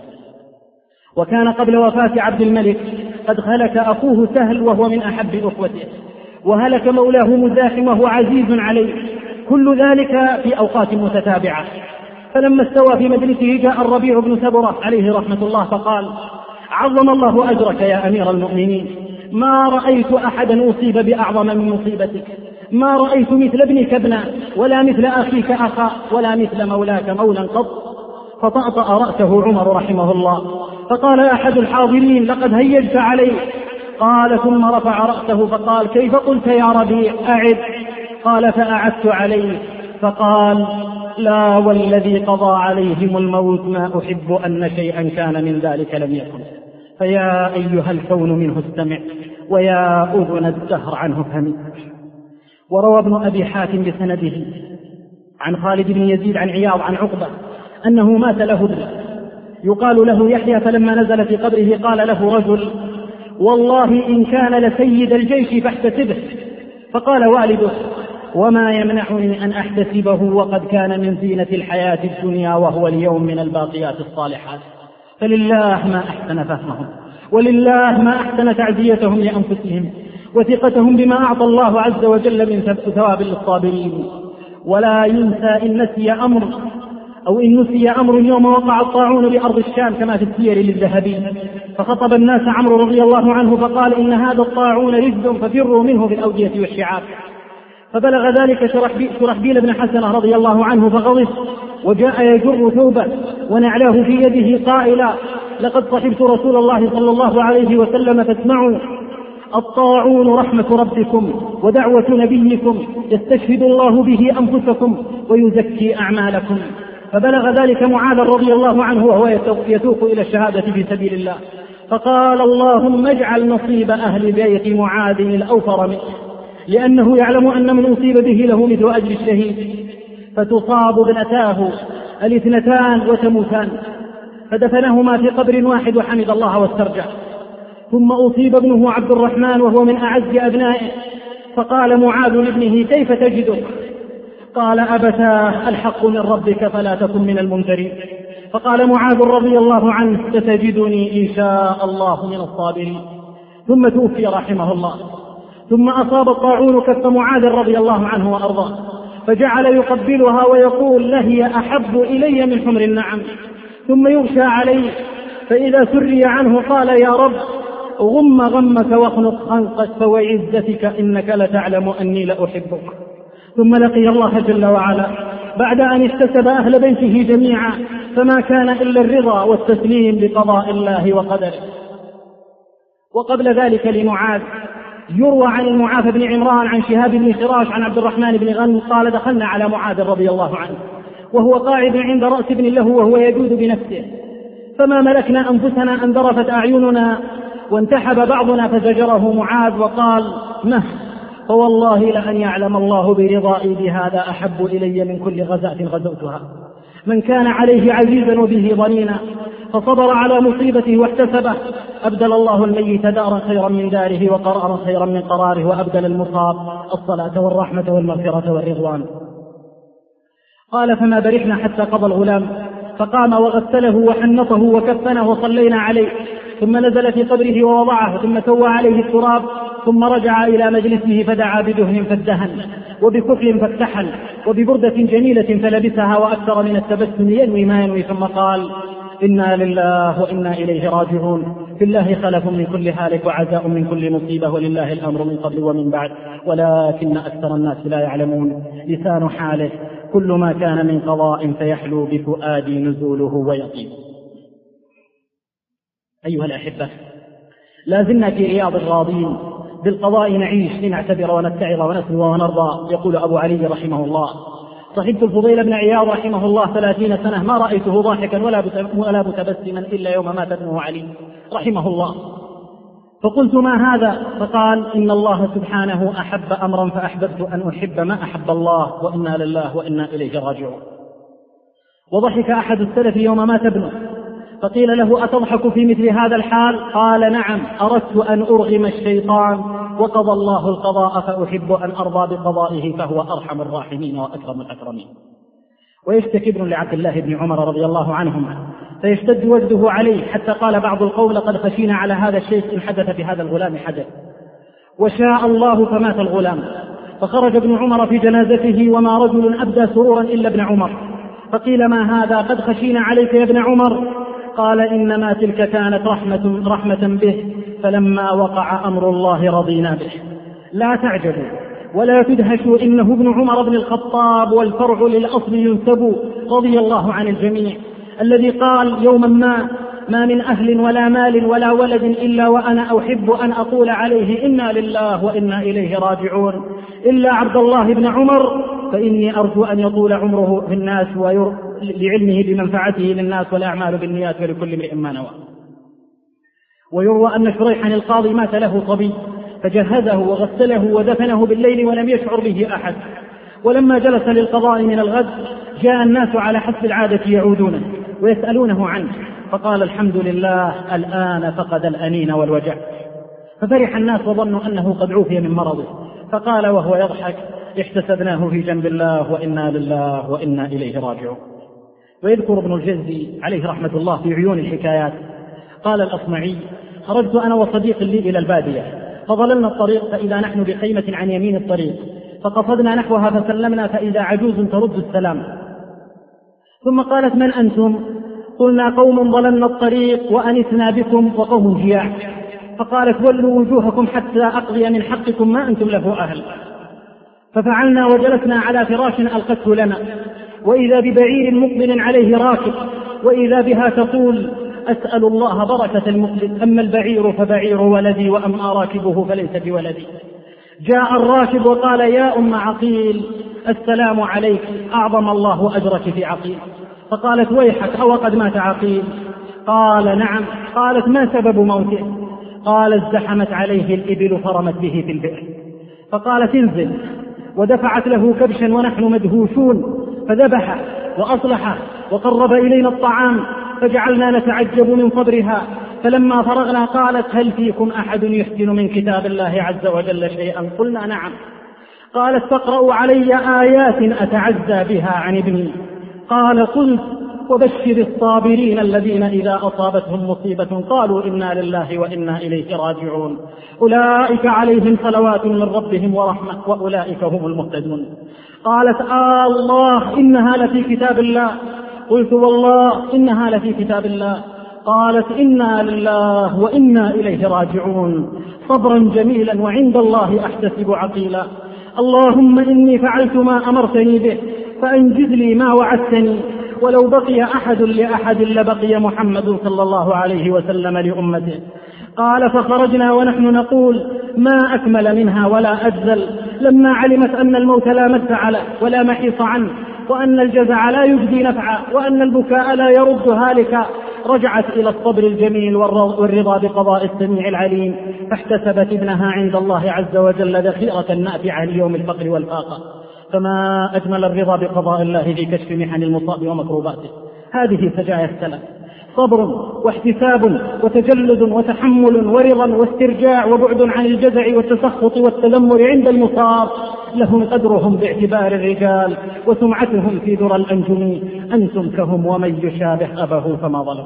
وكان قبل وفاة عبد الملك قد هلك أخوه سهل وهو من أحب أخوته، وهلك مولاه مزاحم وهو عزيز عليه، كل ذلك في أوقات متتابعة. فلما استوى في مجلسه جاء الربيع بن سبرة عليه رحمة الله فقال: عظم الله أجرك يا أمير المؤمنين، ما رأيت أحدا أصيب بأعظم من مصيبتك، ما رأيت مثل ابنك ابنا، ولا مثل أخيك أخا، ولا مثل مولاك مولا قط. فطأطأ رأسه عمر رحمه الله، فقال أحد الحاضرين: لقد هيجت عليه. قال: ثم رفع رأسه فقال: كيف قلت يا ربيع؟ أعد. قال: فأعدت عليه، فقال: لا والذي قضى عليهم الموت ما أحب أن شيئا كان من ذلك لم يكن. فيا أيها الكون منه استمع، ويا أذن الدهر عنه فهمت. وروى ابن أبي حاتم بسنده عن خالد بن يزيد عن عياض عن عقبة أنه مات له ابن يقال له يحيى، فلما نزل في قبره قال له رجل: والله إن كان لسيد الجيش فاحتسبه. فقال والده: وما يمنعني أن أحتسبه وقد كان من زينة الحياة الدنيا وهو اليوم من الباقيات الصالحات. فلله ما أحسن فهمهم، ولله ما أحسن تعزيتهم لأنفسهم وثقتهم بما أعطى الله عز وجل من ثواب للصابرين. ولا ينسى إن نسي أمر أو إن نسي أمر يوم وقع الطاعون بأرض الشام كما في السير للذهبي، فخطب الناس عمرو رضي الله عنه فقال: إن هذا الطاعون رجز ففروا منه بالأودية والشعاب. فبلغ ذلك شرحبيل بن حسنة رضي الله عنه فغضب وجاء يجر ثوبه ونعلاه في يده قائلا: لقد صحبت رسول الله صلى الله عليه وسلم فاسمعوا، الطاعون رحمة ربكم ودعوة نبيكم يستشهد الله به أنفسكم ويزكي أعمالكم. فبلغ ذلك معاذ رضي الله عنه وهو يتوق إلى الشهادة في سبيل الله، فقال: اللهم اجعل نصيب أهل بيت معاذ الأوفر منه، لأنه يعلم أن من أصيب به له مثل أجر الشهيد. فتصاب ابنتاه الاثنتان وتموتان، فدفنهما في قبر واحد وحمد الله واسترجع. ثم أصيب ابنه عبد الرحمن وهو من أعز أبنائه، فقال معاذ لابنه: كيف تجدك؟ قال: أبتاه، الحق من ربك فلا تكن من الممترين. فقال معاذ رضي الله عنه: ستجدني إن شاء الله من الصابرين. ثم توفي رحمه الله. ثم أصاب الطاعون كف معاذ رضي الله عنه وأرضاه، فجعل يقبلها ويقول: لهي أحب إلي من حمر النعم. ثم يغشى عليه، فإذا سري عنه قال: يا رب، غم غمك واخنق خنقك، فوعزتك إنك لتعلم أني لأحبك. ثم لقي الله جل وعلا بعد أن اكتسب أهل بيته جميعا، فما كان إلا الرضا والتسليم بقضاء الله وقدره. وقبل ذلك لمعاذ يروى عن المعافى بن عمران عن شهاب بن خراش عن عبد الرحمن بن غنم قال: دخلنا على معاذ رضي الله عنه وهو قاعد عند رأس ابن له وهو يجود بنفسه، فما ملكنا أنفسنا أن ذرفت أعيننا، وانتحب بعضنا فزجره معاذ وقال: مه، فوالله لأن يعلم الله برضائي بهذا أحب إلي من كل غزاة غزوتها. من كان عليه عزيزا وبه ضنينا فصبر على مصيبته واحتسبه، أبدل الله الميت دارا خيرا من داره وقرارا خيرا من قراره، وأبدل المصاب الصلاة والرحمة والمغفرة والرضوان. قال: فما برحنا حتى قضى الغلام، فقام وغسله وحنطه وكفنه وصلينا عليه، ثم نزل في قبره ووضعه، ثم سوى عليه التراب، ثم رجع إلى مجلسه فدعا بدهن فادهن، وبكحل فاكتحل، وببردة جميلة فلبسها، وأكثر من التبسم ينوي ما ينوي، ثم قال: إنا لله وإنا إليه راجعون. في الله خلف من كل هالك وعزاء من كل مصيبة، ولله الأمر من قبل ومن بعد، ولكن أكثر الناس لا يعلمون. لسان حاله: كل ما كان من قضاء فيحلو بفؤادي نزوله ويطيب. أيها الأحبة، لا زلنا في رياض الراضين، بالقضاء نعيش لنعتبر ونتعظ ونسلو ونرضى. يقول أبو علي رحمه الله: صحبت الفضيل بن عياض رحمه الله ثلاثين سنة، ما رأيته ضاحكا ولا متبسما إلا يوم مات ابنه علي رحمه الله. فقلت: ما هذا؟ فقال: إن الله سبحانه أحب أمرا فأحببت أن أحب ما أحب الله، وإنا لله وإنا إليه راجعون. وضحك أحد السلف يوم مات ابنه، فقيل له: أتضحك في مثل هذا الحال؟ قال: نعم، أردت أن أرغم الشيطان، وقضى الله القضاء فأحب أن أرضى بقضائه، فهو أرحم الراحمين وأكرم الأكرمين. ويشتكي ابن لعبد الله بن عمر رضي الله عنهما فيشتد وجده عليه، حتى قال بعض القوم: لقد خشينا على هذا الشيخ إن حدث بهذا الغلام حدث. وشاء الله فمات الغلام، فخرج ابن عمر في جنازته، وما رجل أبدى سرورا إلا ابن عمر، فقيل: ما هذا؟ قد خشينا عليك يا ابن عمر. قال: إنما تلك كانت رحمة, رحمة به، فلما وقع أمر الله رضينا به. لا تعجبوا ولا تدهشوا، إنه ابن عمر بن الخطاب، والفرع للأصل ينسب، رضي الله عن الجميع، الذي قال يوما ما: ما من أهل ولا مال ولا ولد إلا وأنا أحب أن أقول عليه إنا لله وإنا إليه راجعون، إلا عبد الله بن عمر، فإني أرجو أن يطول عمره في الناس لعلمه بمنفعته للناس، والأعمال بالنيات ولكل امرئ ما نوى. ويروى أن شريحا القاضي مات له صبي، فجهزه وغسله ودفنه بالليل ولم يشعر به أحد، ولما جلس للقضاء من الغد جاء الناس على حسب العادة يعودونه ويسألونه عنه، فقال: الحمد لله، الآن فقد الأنين والوجع. ففرح الناس وظنوا أنه قد عوفي من مرضه، فقال وهو يضحك: احتسبناه في جنب الله وإنا لله وإنا إليه راجعون. ويذكر ابن الجزي عليه رحمة الله في عيون الحكايات قال الأصمعي: خرجت أنا وصديق لي إلى البادية، فظللنا الطريق، فإذا نحن بخيمة عن يمين الطريق، فقصدنا نحوها فسلمنا، فإذا عجوز ترد السلام، ثم قالت: من أنتم؟ قلنا: قوم ضللنا الطريق وأنسنا بكم وقوم جياع. فقالت: ولوا وجوهكم حتى أقضي من حقكم ما أنتم له أهل. ففعلنا وجلسنا على فراش ألقته لنا، وإذا ببعير مقبل عليه راكب، وإذا بها تقول: أسأل الله بركة المقبل، أما البعير فبعير ولدي، وأما راكبه فليس بولدي. جاء الراكب وقال: يا أم عقيل، السلام عليك، أعظم الله أجرك في عقيل. فقالت: ويحك، أو قد مات عقيل؟ قال: نعم. قالت: ما سبب موته؟ قال: ازدحمت عليه الإبل فرمت به في البئر. فقالت: انزل، ودفعت له كبشا ونحن مدهوشون، فذبح وأصلح وقرب إلينا الطعام فجعلنا نتعجب من صبرها، فلما فرغنا قالت: هل فيكم أحد يحسن من كتاب الله عز وجل شيئا؟ قلنا: نعم. قالت: فاقرأوا علي آيات أتعزى بها عن ابني. قال: قلت: وبشر الصابرين الذين إذا أصابتهم مصيبة قالوا إنا لله وإنا إليه راجعون أولئك عليهم صلوات من ربهم ورحمة وأولئك هم المهتدون. قالت: آه الله إنها لفي كتاب الله. قلت: والله إنها لفي كتاب الله. قالت: إنا لله وإنا إليه راجعون صبرا جميلا وعند الله أحتسب عقيلا. اللهم إني فعلت ما أمرتني به فأنجز لي ما وعدتني، ولو بقي أحد لأحد لبقي محمد صلى الله عليه وسلم لأمته. قال: فخرجنا ونحن نقول: ما أكمل منها ولا أجزل. لما علمت أن الموت لا مدفع له ولا محيص عنه، وأن الجزع لا يجدي نفعا، وأن البكاء لا يرد هالكا، رجعت إلى الصبر الجميل والرضا بقضاء السميع العليم، فاحتسبت ابنها عند الله عز وجل ذخيرة نافعة ليوم الفقر والفاقة. فما أجمل الرضا بقضاء الله في كشف محن المصاب ومكروباته. هذه سجايا السلف: صبر واحتساب وتجلد وتحمل ورضا واسترجاع وبعد عن الجزع والتسخط والتذمر عند المصاب. لهم قدرهم باعتبار الرجال وسمعتهم في ذرى الأنجم. أنتم كهم ومن يشابه أبه فما ظلم.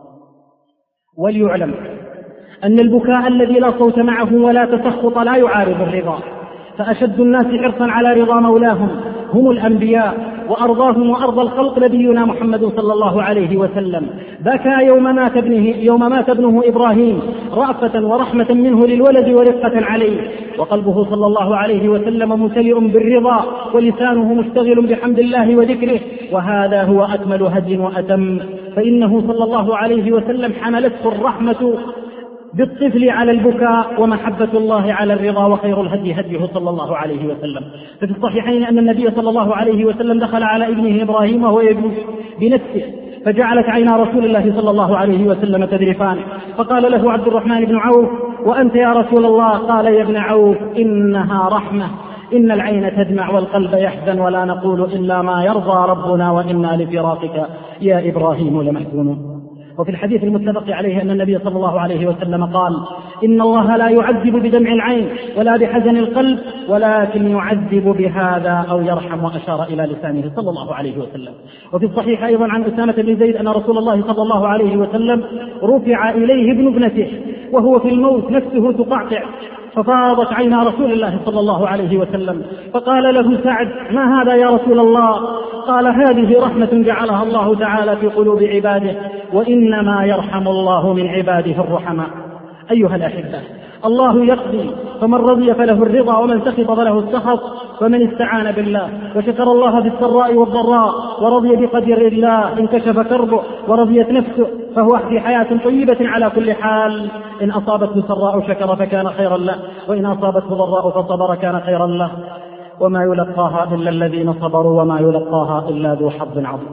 وليعلم أن البكاء الذي لا صوت معه ولا تسخط لا يعارض الرضا، فأشد الناس حرصا على رضا مولاهم هم الأنبياء، وأرضاهم وأرض الخلق نبينا محمد صلى الله عليه وسلم. بكى يوم مات ابنه, يوم مات ابنه إبراهيم رأفة ورحمة منه للولد ورقة عليه، وقلبه صلى الله عليه وسلم ممتلئ بالرضا ولسانه مشتغل بحمد الله وذكره، وهذا هو أكمل هدي وأتم. فإنه صلى الله عليه وسلم حملته الرحمة بالطفل على البكاء ومحبة الله على الرضا، وخير الهدي هديه صلى الله عليه وسلم. ففي الصحيحين أن النبي صلى الله عليه وسلم دخل على ابنه إبراهيم وهو يبكي بنفسه، فجعلت عينا رسول الله صلى الله عليه وسلم تذرفان، فقال له عبد الرحمن بن عوف: وأنت يا رسول الله؟ قال: يا ابن عوف، إنها رحمة، إن العين تدمع والقلب يحزن، ولا نقول إلا ما يرضى ربنا، وإنا لفراقك يا إبراهيم لمحزونون. وفي الحديث المتفق عليه أن النبي صلى الله عليه وسلم قال: إن الله لا يعذب بدمع العين ولا بحزن القلب، ولكن يعذب بهذا أو يرحم، وأشار إلى لسانه صلى الله عليه وسلم. وفي الصحيح أيضا عن أسامة بن زيد أن رسول الله صلى الله عليه وسلم رفع إليه ابن ابنته وهو في الموت نفسه تقعقع، ففاضت عينا رسول الله صلى الله عليه وسلم، فقال له سعد: ما هذا يا رسول الله؟ قال: هذه رحمة جعلها الله تعالى في قلوب عباده، وإنما يرحم الله من عباده الرحماء. أيها الأحبة، الله يقضي، فمن رضي فله الرضا، ومن سخط فله السخط، ومن استعان بالله وشكر الله بالسراء والضراء ورضي بقدر الله انكشف كربه ورضيت نفسه، فهو في حياة طيبة على كل حال. إن أصابته سراء شكر فكان خيرا له، وإن أصابته ضراء فصبر كان خيرا له، وما يلقاها إلا الذين صبروا وما يلقاها إلا ذو حظ عظيم.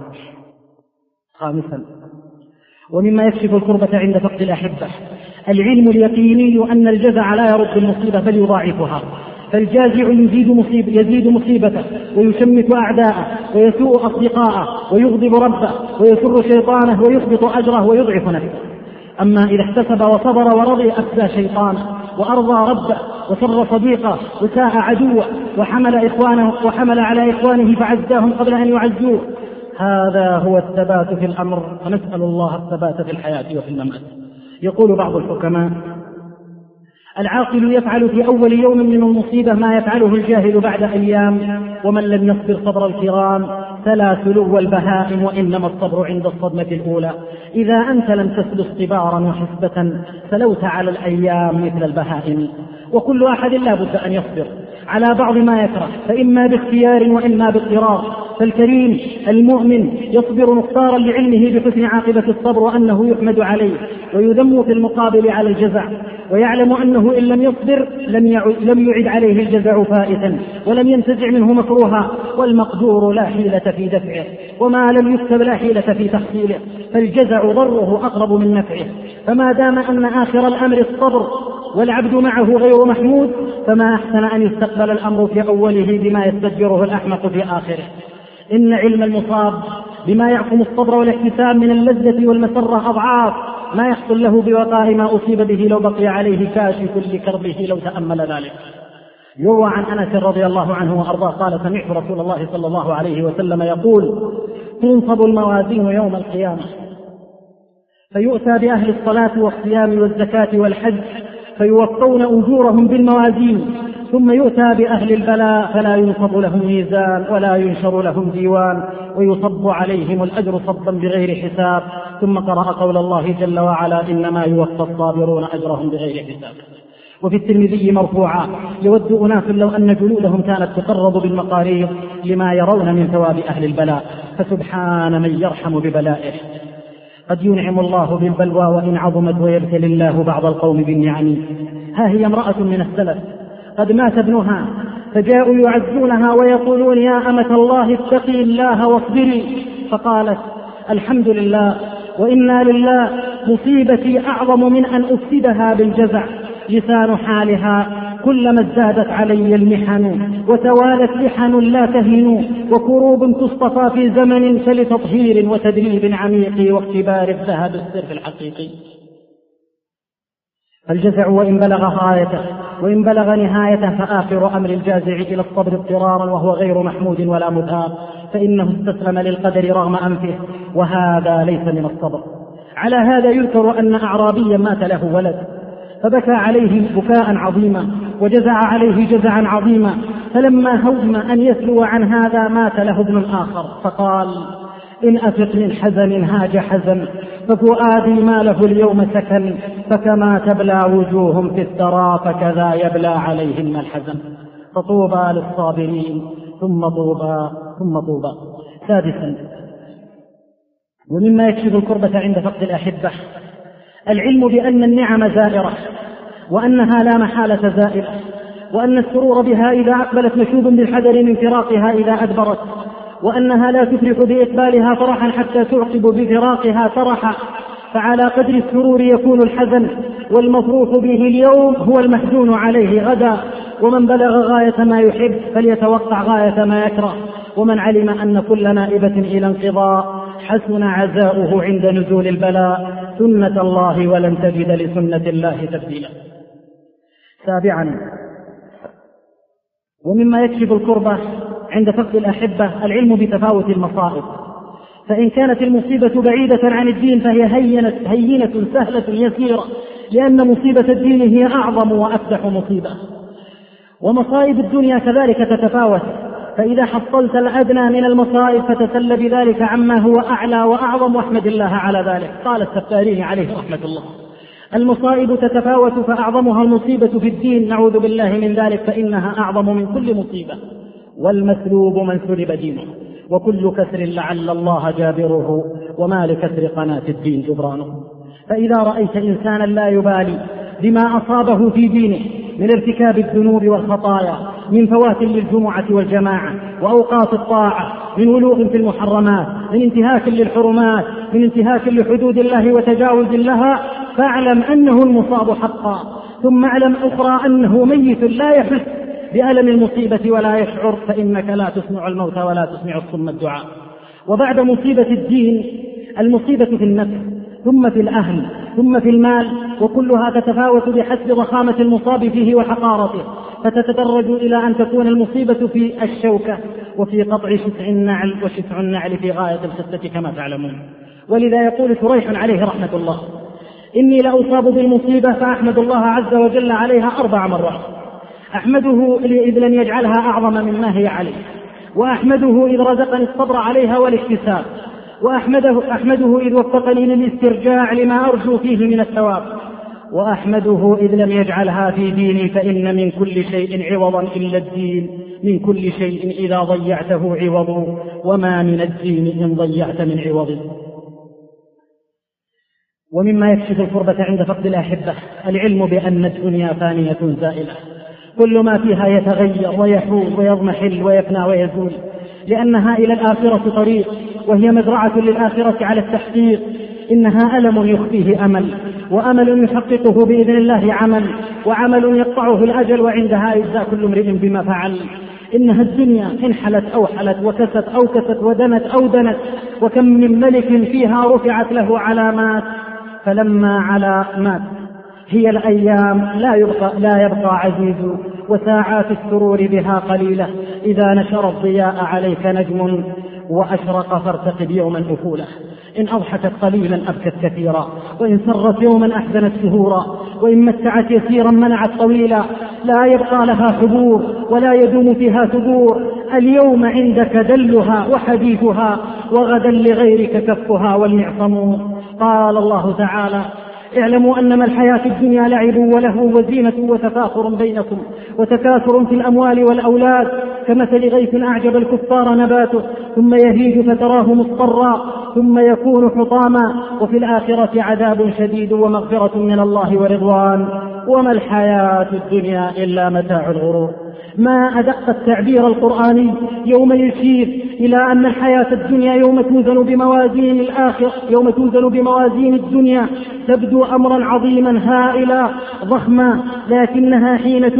خامسا، ومما يكشف الكربة عند فقد الأحبة العلم اليقيني أن الجزع لا يرد المصيبة بل يضاعفها، فالجازع يزيد, مصيب يزيد مصيبته ويشمت أعداءه ويسوء أصدقاءه ويغضب ربه ويسر شيطانه ويحبط أجره ويضعف نفسه. أما إذا احتسب وصبر ورضي أفدى شيطانه وأرضى ربه وسر صديقه وساء عدوه وحمل إخوانه وحمل على إخوانه فعزاهم قبل أن يعزوه. هذا هو الثبات في الأمر، ونسأل الله الثبات في الحياة وفي الممات. يقول بعض الحكماء: العاقل يفعل في أول يوم من المصيبة ما يفعله الجاهل بعد أيام، ومن لم يصبر صبر الكرام فلا سلو البهائم، وإنما الصبر عند الصدمة الأولى. إذا أنت لم تسل اصطبارا وحسبة سلوت على الأيام مثل البهائم. وكل أحد لا بد أن يصبر على بعض ما يكره، فإما باختيار وإما باضطرار. فالكريم المؤمن يصبر مختارا لعلمه بحسن عاقبة الصبر وأنه يحمد عليه، ويذم في المقابل على الجزع، ويعلم أنه إن لم يصبر لم يعد, لم يعد عليه الجزع فائتا ولم ينتزع منه مكروها. والمقدور لا حيلة في دفعه، وما لم يكتب لا حيلة في تحصيله، فالجزع ضره أقرب من نفعه. فما دام أن آخر الأمر الصبر والعبد معه غير محمود، فما أحسن أن يستقبل الأمر في أوله بما يستجره الأحمق في آخره. إن علم المصاب بما يعقم الصبر والاحتساب من اللذة والمسرة أضعاف ما يحصل له بوقاء ما أصيب به لو بقي عليه كاشف لكربه لو تأمل ذلك. يروى عن أنس رضي الله عنه وأرضاه قال: سمعت رسول الله صلى الله عليه وسلم يقول: تنصب الموازين يوم القيامة فيؤتى بأهل الصلاة والصيام والزكاة والحج فيوفون أجورهم بالموازين، ثم يؤتى بأهل البلاء فلا ينصب لهم ميزان ولا ينشر لهم ديوان ويصب عليهم الأجر صبا بغير حساب. ثم قرأ قول الله جل وعلا: إنما يوفى الصابرون أجرهم بغير حساب. وفي الترمذي مرفوعا: يود أناس لو أن جلودهم كانت تقرض بالمقاريض لما يرون من ثواب أهل البلاء، فسبحان من يرحم ببلائه. قد ينعم الله بالبلوى وإن عظمت ويبتلي الله بعض القوم بالنعم. ها هي امرأة من السلف قد مات ابنها فجاءوا يعزونها ويقولون: يا أمة الله اتقي الله واصبري، فقالت: الحمد لله وإنا لله، مصيبتي أعظم من أن أفسدها بالجزع. لسان حالها: كلما ازدادت علي المحن وتوالت لحن لا تهن، وكروب تصطفى في زمن فلتطهير وتدريب عميق واختبار الذهب السر الحقيقي. فالجزع وإن بلغ غايته وإن بلغ نهايته فآخر أمر الجازع إلى الصبر اضطرارا، وهو غير محمود ولا مذهب، فإنه استسلم للقدر رغم أنفه، وهذا ليس من الصبر. على هذا يذكر أن أعرابيا مات له ولد فبكى عليه بكاء عظيما وجزع عليه جزعا عظيما، فلما هوم أن يسلو عن هذا مات له ابن آخر فقال: إن أفق من حزن هاج حزن، ففؤادي ما له اليوم سكن، فكما تبلى وجوههم في الثرى فكذا يبلى عليهم الحزن. فطوبى للصابرين ثم طوبى ثم طوبى. سادسا، ومما يكشف الكربة عند فقد الأحبة العلم بأن النعم زائرة، وأنها لا محالة زائلة، وأن السرور بها إذا أقبلت مشوب بالحذر من فراقها إذا أدبرت، وأنها لا تفرح بإقبالها فرحا حتى تعقب بفراقها فرحا. فعلى قدر السرور يكون الحزن، والمفروح به اليوم هو المحزون عليه غدا. ومن بلغ غاية ما يحب فليتوقع غاية ما يكره. ومن علم أن كل نائبة إلى انقضاء حسن عزاؤه عند نزول البلاء، سنة الله ولن تجد لسنة الله تبديلا. سابعا، ومما يكشف الكربة عند فقد الأحبة العلم بتفاوت المصائب. فإن كانت المصيبة بعيدة عن الدين فهي هينة, هينة سهلة يسيرة، لأن مصيبة الدين هي أعظم وأفتح مصيبة. ومصائب الدنيا كذلك تتفاوت، فإذا حصلت الأدنى من المصائب فتسل بذلك عما هو أعلى وأعظم، واحمد الله على ذلك. قال السفارين عليه رحمة الله: المصائب تتفاوت فأعظمها المصيبة في الدين، نعوذ بالله من ذلك، فإنها أعظم من كل مصيبة. والمسلوب من سلب دينه، وكل كسر لعل الله جابره، وما لكسر قناة الدين جبرانه. فإذا رأيت إنسانا لا يبالي بما أصابه في دينه من ارتكاب الذنوب والخطايا، من فوات للجمعة والجماعة وأوقات الطاعة، من ولوغ في المحرمات، من انتهاك للحرمات، من انتهاك لحدود الله وتجاوز لها، فاعلم أنه المصاب حقا. ثم اعلم أخرى أنه ميت لا يحس بألم المصيبة ولا يشعر، فإنك لا تسمع الموت ولا تسمع الصم الدعاء. وبعد مصيبة الدين المصيبة في النفس، ثم في الأهل، ثم في المال، وكلها تتفاوت بحسب ضخامة المصاب فيه وحقارته، فتتدرج إلى أن تكون المصيبة في الشوكة وفي قطع شسع النعل، وشسع النعل في غاية الخسة كما تعلمون. ولذا يقول شريح عليه رحمة الله: إني لأصاب بالمصيبة فأحمد الله عز وجل عليها أربع مرات، أحمده إذ لم يجعلها أعظم مما هي عليه، وأحمده إذ رزقني الصبر عليها والاحتساب، وأحمده أحمده إذ وفقني للاسترجاع لما أرجو فيه من الثواب، وأحمده إذ لم يجعلها في ديني، فإن من كل شيء عوضا إلا الدين، من كل شيء إذا ضيعته عوض، وما من الدين إن ضيعت من عوض. ومما يكشف الكربة عند فقد الأحبة العلم بأن الدنيا فانية زائلة، كل ما فيها يتغير ويحول ويضمحل ويفنى ويزول، لأنها إلى الآخرة طريق، وهي مزرعة للآخرة على التحقيق. إنها ألم يخفيه أمل، وأمل يحققه بإذن الله عمل، وعمل يقطعه الأجل، وعندها يجزى كل امرئ بما فعل. إنها الدنيا إن حلت أو حلت، وكست أو كست، ودنت أو دنت، وكم من ملك فيها رفعت له علامات فلما علا مات. هي الأيام لا يبقى, لا يبقى عزيز، وساعات السرور بها قليلة. إذا نشر الضياء عليك نجم وأشرق فارتقب يوما أفوله. إن أضحكت قليلا أبكت كثيرا، وإن سرت يوما أحزنت شهورا، وإن متعت يسيرا منعت طويلا. لا يبقى لها حبور ولا يدوم فيها ثبور. اليوم عندك دلها وحديثها، وغدا لغيرك كفها والمعصم. قال الله تعالى: اعلموا أنما الحياة الدنيا لعب ولهو وزينة وتفاخر بينكم وتكاثر في الأموال والأولاد، كمثل غيث أعجب الكفار نباته ثم يهيج فتراه مصفرا ثم يكون حطاما، وفي الآخرة عذاب شديد ومغفرة من الله ورضوان، وما الحياة الدنيا إلا متاع الغرور. ما أدق التعبير القرآني يوم يشير إلى أن الحياة الدنيا يوم توزن بموازين الآخرة، يوم توزن بموازين الدنيا تبدو أمرا عظيما هائلا ضخما، لكنها حين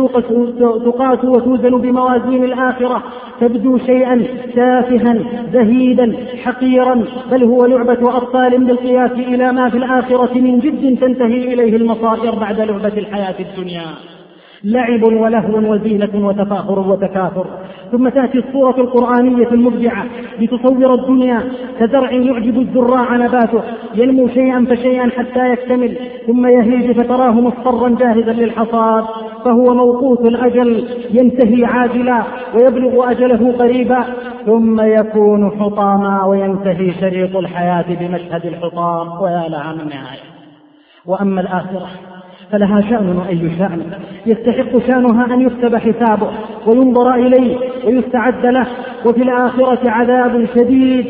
تقاس وتوزن بموازين الآخرة تبدو شيئا تافها زهيدا حقيرا، بل هو لعبة أطفال بالقياس إلى ما في الآخرة من جد تنتهي إليه المصائر بعد لعبة الحياة الدنيا. لعب ولهو وزينة وتفاخر وتكاثر. ثم تأتي الصورة القرآنية المبدعة لتصور الدنيا كزرع يعجب الزراع نباته، ينمو شيئا فشيئا حتى يكتمل، ثم يهيج فتراه مصفرا جاهزا للحصاد، فهو موقوت الأجل ينتهي عاجلا ويبلغ أجله قريبا، ثم يكون حطاما وينتهي شريط الحياة بمشهد الحطام، ويا لها من نهاية. وأما الآخرة فلها شأن أي شأن يستحق شأنها أن يكتب حسابه وينظر إليه ويستعد له، وفي الآخرة عذاب شديد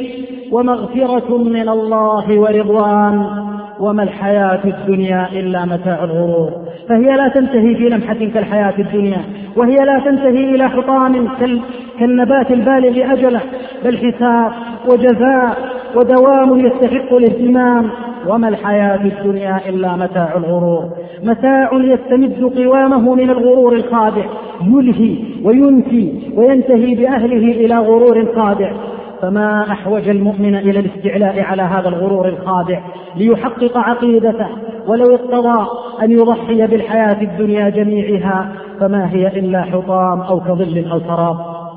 ومغفرة من الله ورضوان، وما الحياة الدنيا إلا متاع الغرور. فهي لا تنتهي في لمحة كالحياة الدنيا، وهي لا تنتهي إلى حطام كالنبات البالغ أجله، بل حساب وجزاء ودوام يستحق الاهتمام. وما الحياة الدنيا إلا متاع الغرور، متاع يستمد قوامه من الغرور الخادع، يلهي وينفي وينتهي بأهله إلى غرور خادع. فما أحوج المؤمن إلى الاستعلاء على هذا الغرور الخادع ليحقق عقيدته، ولو اقتضى أن يضحي بالحياة الدنيا جميعها فما هي إلا حطام أو كظل أو سراب.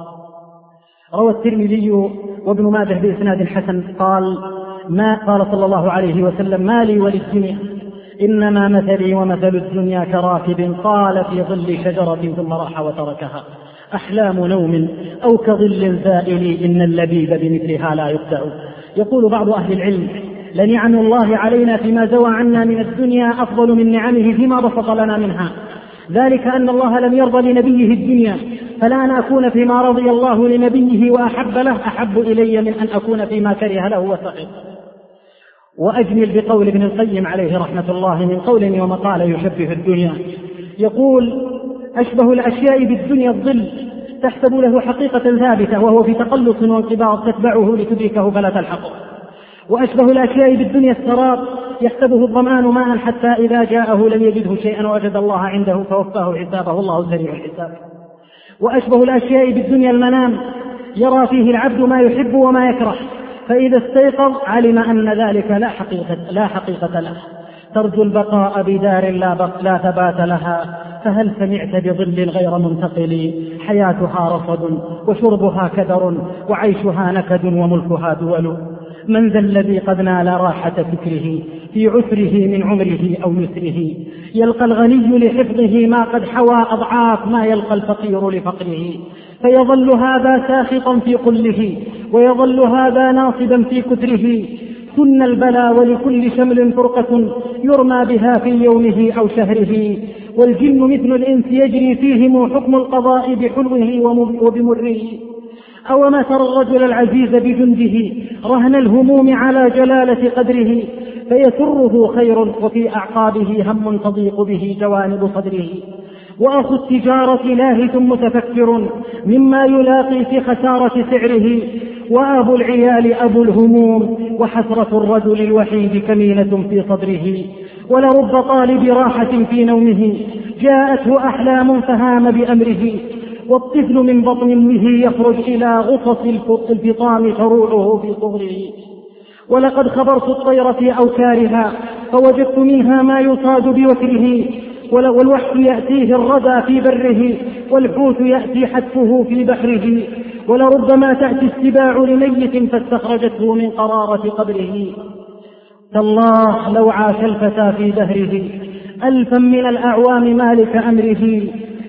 روى الترمذي وابن ماجه بإسناد حسن قال: ما قال صلى الله عليه وسلم: ما لي وللدنيا إنما مثلي ومثل الدنيا كراكب قال في ظل شجرة ثم راح وتركها، أحلام نوم أو كظل زائل إن اللبيب بمثلها لا يخدع. يقول بعض أهل العلم: لنعم الله علينا فيما زوى عنا من الدنيا أفضل من نعمه فيما بسط لنا منها، ذلك أن الله لم يرضى لنبيه الدنيا، فلا أن أكون فيما رضي الله لنبيه وأحب له أحب إلي من أن أكون فيما كره له وسخط. وأجمل بقول ابن القيم عليه رحمة الله من قول ومقال يشبه الدنيا، يقول: أشبه الأشياء بالدنيا الظل تحسب له حقيقة ثابتة وهو في تقلص وانقباض تتبعه لتدركه فلا تلحقه، وأشبه الأشياء بالدنيا السراب يحسبه الظمآن ماء حتى إذا جاءه لم يجده شيئا ووجد الله عنده فوفاه حسابه والله سريع الحساب. وأشبه الأشياء بالدنيا المنام يرى فيه العبد ما يحب وما يكره، فإذا استيقظ علم أن ذلك لا حقيقة, لا حقيقة له، ترجو البقاء بدار لا, بق لا ثبات لها، فهل سمعت بظل غير منتقل حياتها رصد وشربها كدر وعيشها نكد وملكها دول. من ذا الذي قد نال راحة فكره في عسره من عمره أو يسره، يلقى الغني لحفظه ما قد حوى أضعاف ما يلقى الفقير لفقره، فيظل هذا ساخطا في قله ويظل هذا ناصبا في كتره. سن البلا ولكل شمل فرقة يرمى بها في يومه أو شهره، والجن مثل الإنس يجري فيهم حكم القضاء بحلوه وبمره. أو ما ترى الرجل العزيز بجنده رهن الهموم على جلالة قدره، فيسره خير وفي أعقابه هم تضيق به جوانب صدره. وأخو التجارة لاهث متفكر مما يلاقي في خسارة سعره، وأبو العيال أبو الهموم وحسرة الرجل الوحيد كمينة في صدره. ولرب طالب راحة في نومه جاءته أحلام فهام بأمره، والطفل من بطن أمه يخرج إلى غصص الفطام تروعه في صغره. ولقد خبرت الطير في أوكارها فوجدت منها ما يصاد بوكره، والوحش يأتيه الردى في بره، والحوت يأتي حتفه في بحره، ولربما تأتي السباع لميت فاستخرجته من قرارة قبره. تالله لو عاش الفتى في دهره ألفا من الأعوام مالك أمره،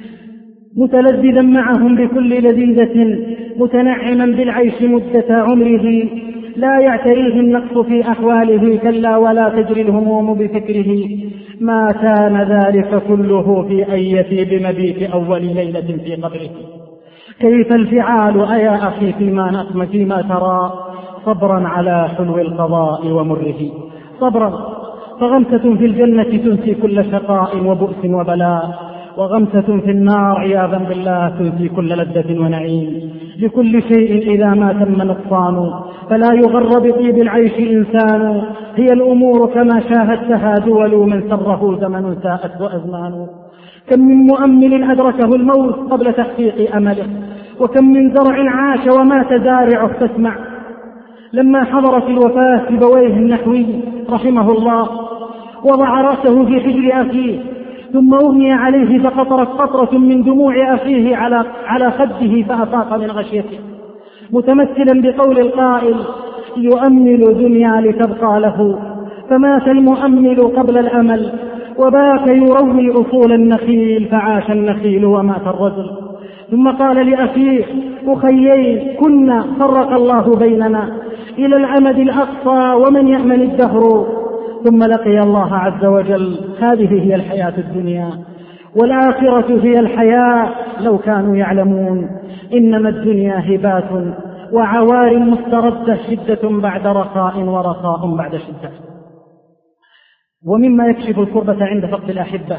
متلذذا معهم بكل لذيذة، متنعما بالعيش مدة عمره، لا يعتريه النقص في أحواله كلا ولا تجري الهموم بفكره، ما كان ذلك كله في أن يفي بمبيت أول ليلة في قبره. كيف الفعال أيا أخي فيما نقم فيما ترى، صبرا على حلو القضاء ومره، صبرا فغمسة في الجنة تنسي كل شقاء وبؤس وبلاء، وغمسة في النار عياذا بالله تنسي كل لذة ونعيم. لكل شيء إذا ما تم نقصان فلا يغر بطيب العيش إنسان، هي الأمور كما شاهدتها دول من سره زمن ساءت وأزمان. كم من مؤمل أدركه الموت قبل تحقيق أمله، وكم من زرع عاش ومات زارعه تسمع. لما حضرت الوفاة لبويه النحوي رحمه الله وضع رأسه في حجر أخيه، ثم أغمي عليه فقطرت قطرة من دموع أخيه على على خده فأفاق من غشيته، متمثلا بقول القائل: يؤمل دنيا لتبقى له، فمات المؤمل قبل الأمل، وباك يروي أصول النخيل فعاش النخيل ومات الرجل. ثم قال لأخيه: أخيي كنا فرق الله بيننا إلى الأمد الأقصى ومن يأمن الدهر، ثم لقي الله عز وجل. هذه هي الحياة الدنيا، والآخرة هي الحياة لو كانوا يعلمون. إنما الدنيا هبات وعوار مستردة، شدة بعد رخاء ورخاء بعد شدة. ومما يكشف الكربة عند فقد الأحبة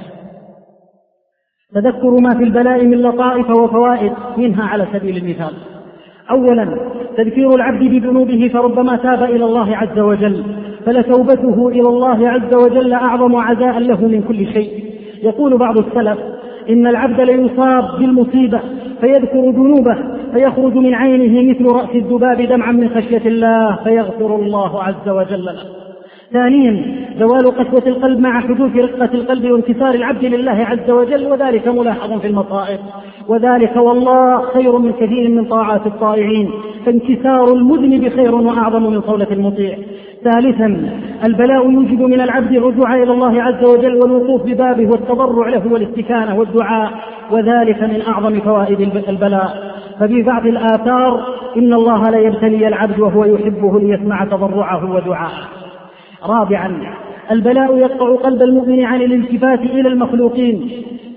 تذكر ما في البلاء من لطائف وفوائد، منها على سبيل المثال: أولا تذكير العبد بذنوبه، فربما تاب إلى الله عز وجل، فلتوبته إلى الله عز وجل أعظم عزاء له من كل شيء. يقول بعض السلف: إن العبد ليصاب بالمصيبة فيذكر ذنوبه فيخرج من عينه مثل رأس الذباب دمعا من خشية الله فيغفر الله عز وجل له. ثانيا زوال قسوة القلب مع حدوث رقة القلب وانكسار العبد لله عز وجل، وذلك ملاحظ في المصائب، وذلك والله خير من كثير من طاعات الطائعين، فانكسار المذنب خير وأعظم من صولة المطيع. ثالثا البلاء يوجب من العبد الرجوع إلى الله عز وجل والوقوف ببابه والتضرع له والاستكانة والدعاء، وذلك من أعظم فوائد البلاء. ففي بعض الآثار: إن الله لا يبتلي العبد وهو يحبه ليسمع تضرعه ودعاءه. رابعا البلاء يقطع قلب المؤمن عن الالتفات إلى المخلوقين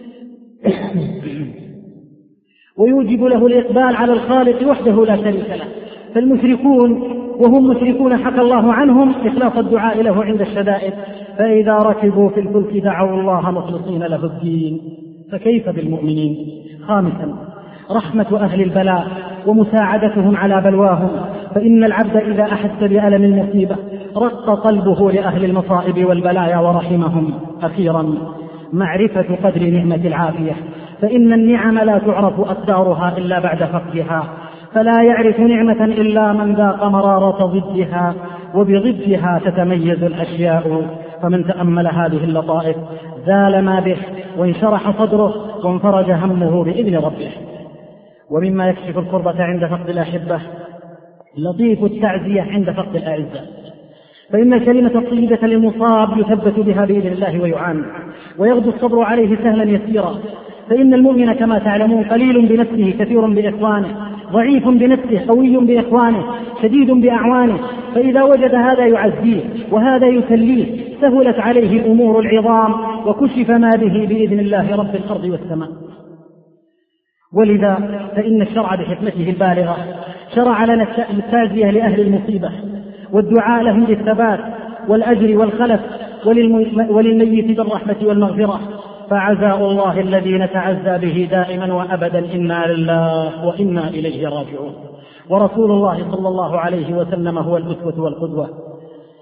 ويوجب له الإقبال على الخالق وحده لا شريك له. فالمشركون وهم مشركون حكى الله عنهم إخلاص الدعاء له عند الشدائد، فإذا ركبوا في الفلك دعوا الله مخلصين له الدين، فكيف بالمؤمنين؟ خامسا رحمة أهل البلاء ومساعدتهم على بلواهم، فإن العبد إذا أحس بألم المصيبة رق قلبه لأهل المصائب والبلايا ورحمهم. أخيرا معرفة قدر نعمة العافية، فإن النعم لا تعرف أقدارها إلا بعد فقدها، فلا يعرف نعمة إلا من ذاق مرارة ضدها، وبضدها تتميز الأشياء. فمن تأمل هذه اللطائف زال ما به وانشرح صدره وانفرج همه بإذن ربه. ومما يكشف القربة عند فقد الأحبة لطيف التعزية عند فقد الأعزة، فإن الكلمة الطيبة للمصاب يثبت بها بإذن الله ويعان، ويغدو الصبر عليه سهلا يسيرا. فإن المؤمن كما تعلمون قليل بنفسه كثير بإخوانه، ضعيف بنفسه قوي بإخوانه، شديد بأعوانه، فإذا وجد هذا يعزيه وهذا يسليه سهلت عليه الأمور العظام وكشف ما به بإذن الله رب الأرض والسماء. ولذا فإن الشرع بحكمته البالغة شرع لنا التعزية لأهل المصيبة والدعاء لهم بالثبات والأجر والخلف، وللميت بالرحمة والمغفرة. فعزاء الله الذي نتعزى به دائما وأبدا إنا لله وإنا إليه راجعون. ورسول الله صلى الله عليه وسلم هو الأسوة والقدوة.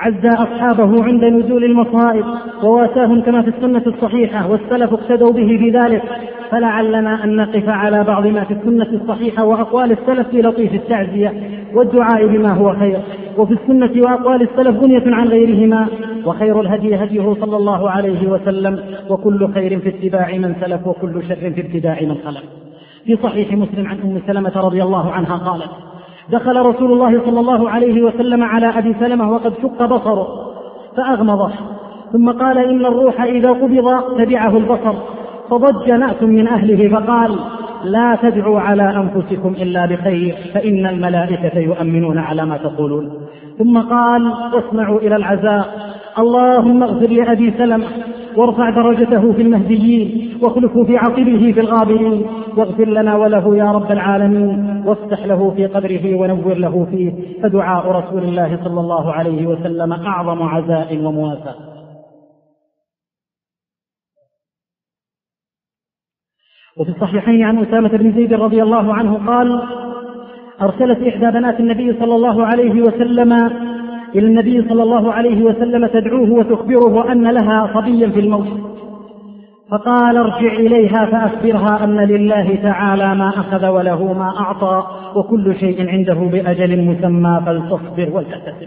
عزى أصحابه عند نزول المصائب وواساهم كما في السنة الصحيحة، والسلف اقتدوا به في ذلك. فلعلنا أن نقف على بعض ما في السنة الصحيحة وأقوال السلف في لطيف التعزية والدعاء بما هو خير. وفي السنة وأقوال السلف بنية عن غيرهما، وخير الهدي هديه صلى الله عليه وسلم، وكل خير في اتباع من سلف، وكل شر في ابتداع من خلف. في صحيح مسلم عن أم سلمة رضي الله عنها قالت: دخل رسول الله صلى الله عليه وسلم على أبي سلمة وقد شق بصره فأغمضه، ثم قال: إن الروح إذا قبض تبعه البصر. فضج ناس من أهله فقال: لا تدعوا على أنفسكم إلا بخير، فإن الملائكة يؤمنون على ما تقولون. ثم قال: واسمعوا إلى العزاء: اللهم اغفر لأبي سلمة وارفع درجته في المهديين، واخلفه في عقبه في الغابرين، واغفر لنا وله يا رب العالمين، وافتح له في قبره ونور له فيه. فدعاء رسول الله صلى الله عليه وسلم أعظم عزاء ومواساة. وفي الصحيحين عن أسامة بن زيد رضي الله عنه قال: أرسلت إحدى بنات النبي صلى الله عليه وسلم إلى النبي صلى الله عليه وسلم تدعوه وتخبره أن لها صبيا في الموت، فقال: ارجع إليها فأخبرها أن لله تعالى ما أخذ وله ما أعطى، وكل شيء عنده بأجل مسمى، فلتصبر ولتحتسب.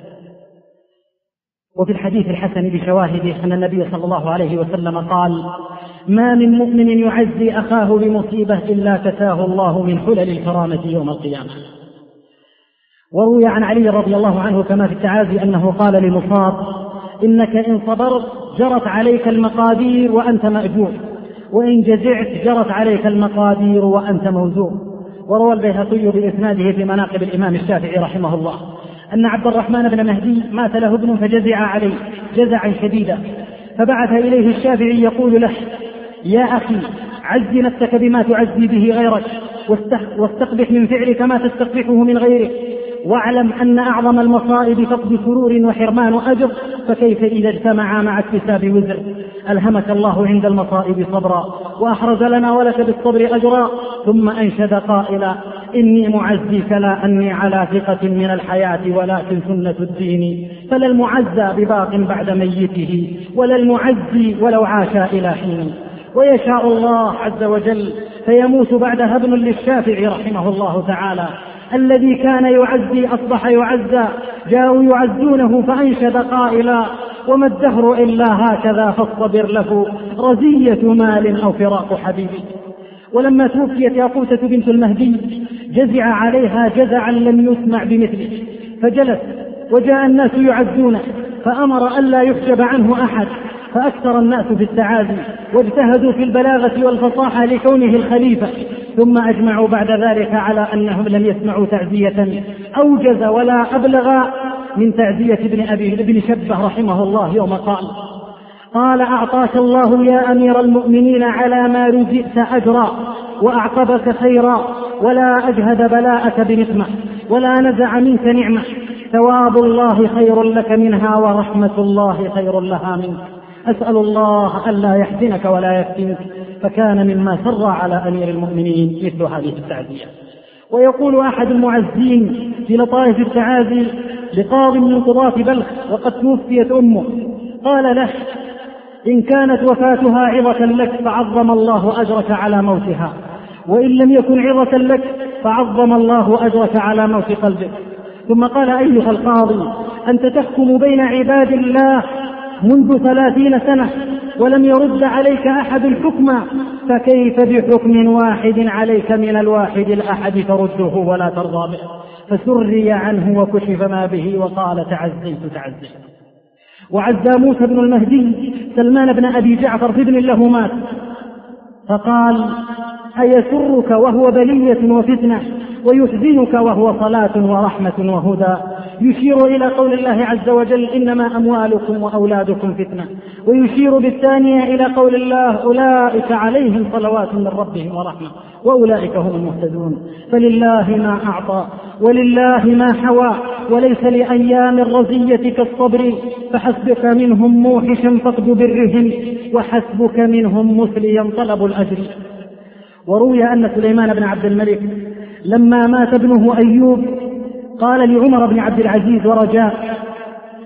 وفي الحديث الحسن بشواهده أن النبي صلى الله عليه وسلم قال: ما من مؤمن يعزي أخاه بمصيبة إلا كساه الله من حلل الكرامة يوم القيامة. وروي عن علي رضي الله عنه كما في التعازي أنه قال لمصاب: إنك إن صبرت جرت عليك المقادير وأنت مأجور، وإن جزعت جرت عليك المقادير وأنت موزور. وروى البيهقي بإسناده في مناقب الإمام الشافعي رحمه الله أن عبد الرحمن بن مهدي مات له ابن فجزع عليه جزعا شديدا، فبعث إليه الشافعي يقول له: يا أخي، عز نفسك بما تعزي به غيرك، واستقبح من فعلك ما تستقبحه من غيرك، واعلم أن أعظم المصائب فقد سرور وحرمان أجر، فكيف إذا اجتمعا مع اكتساب وزر. ألهمك الله عند المصائب صبرا، وأحرز لنا ولك بالصبر أجرا. ثم أنشد قائلا: إني معزيك لا أني على ثقة من الحياة، ولكن سنة الدين، فلا المعزى بباق بعد ميته، ولا المعزي ولو عاش إلى حين. ويشاء الله عز وجل فيموت بعدها ابن للشافعي رحمه الله تعالى، الذي كان يعزي أصبح يعزى، جاءوا يعزونه فأنشد قائلا: وما الدهر إلا هكذا فاصطبر له، رزية مال أو فراق حبيبي. ولما توفيت ياقوتة بنت المهدي جزع عليها جزعا لم يسمع بمثله، فجلس وجاء الناس يعزونه، فأمر ألا يحجب عنه أحد، فأكثر الناس في التعازي واجتهدوا في البلاغة والفصاحة لكونه الخليفة، ثم أجمعوا بعد ذلك على أنهم لم يسمعوا تعزية أوجز ولا أبلغ من تعزية ابن أبي ابن شبه رحمه الله يوم قال: قال: أعطاك الله يا أمير المؤمنين على ما رزقت أجرا، وأعقبك خيرا، ولا أجهد بلاءك بنقمة، ولا نزع منك نعمة، ثواب الله خير لك منها، ورحمة الله خير لها منك. أسأل الله ألا يحزنك ولا يفتنك. فكان مما سر على أمير المؤمنين مثل هذه التعزية. ويقول أحد المعزين في لطائف التعازي لقاض من قضاة بلخ وقد توفيت أمه، قال له: إن كانت وفاتها عظة لك فعظم الله أجرك على موتها، وإن لم يكن عظة لك فعظم الله أجرك على موت قلبك. ثم قال: أيها القاضي، أنت تحكم بين عباد الله منذ ثلاثين سنة ولم يرد عليك أحد الحكم، فكيف بحكم واحد عليك من الواحد الأحد ترده ولا ترضى به؟ فسري عنه وكشف ما به، وقال: تعزيت تعزيت. وعزى موسى بن المهدي سلمان بن أبي جعفر في ابن له مات، فقال: أيسرك وهو بلية وفتنة، ويحزنك وهو صلاة ورحمة وهدى؟ يشير إلى قول الله عز وجل: إنما أموالكم وأولادكم فتنة. ويشير بالثانية إلى قول الله: أولئك عليهم صلوات من ربهم ورحمة وأولئك هم المهتدون. فلله ما أعطى ولله ما حوى، وليس لأيام الرزية كالصبر، فحسبك منهم موحشا فقد برهم، وحسبك منهم مسليا طلب الأجر. وروي أن سليمان بن عبد الملك لما مات ابنه أيوب قال لعمر بن عبد العزيز ورجاء: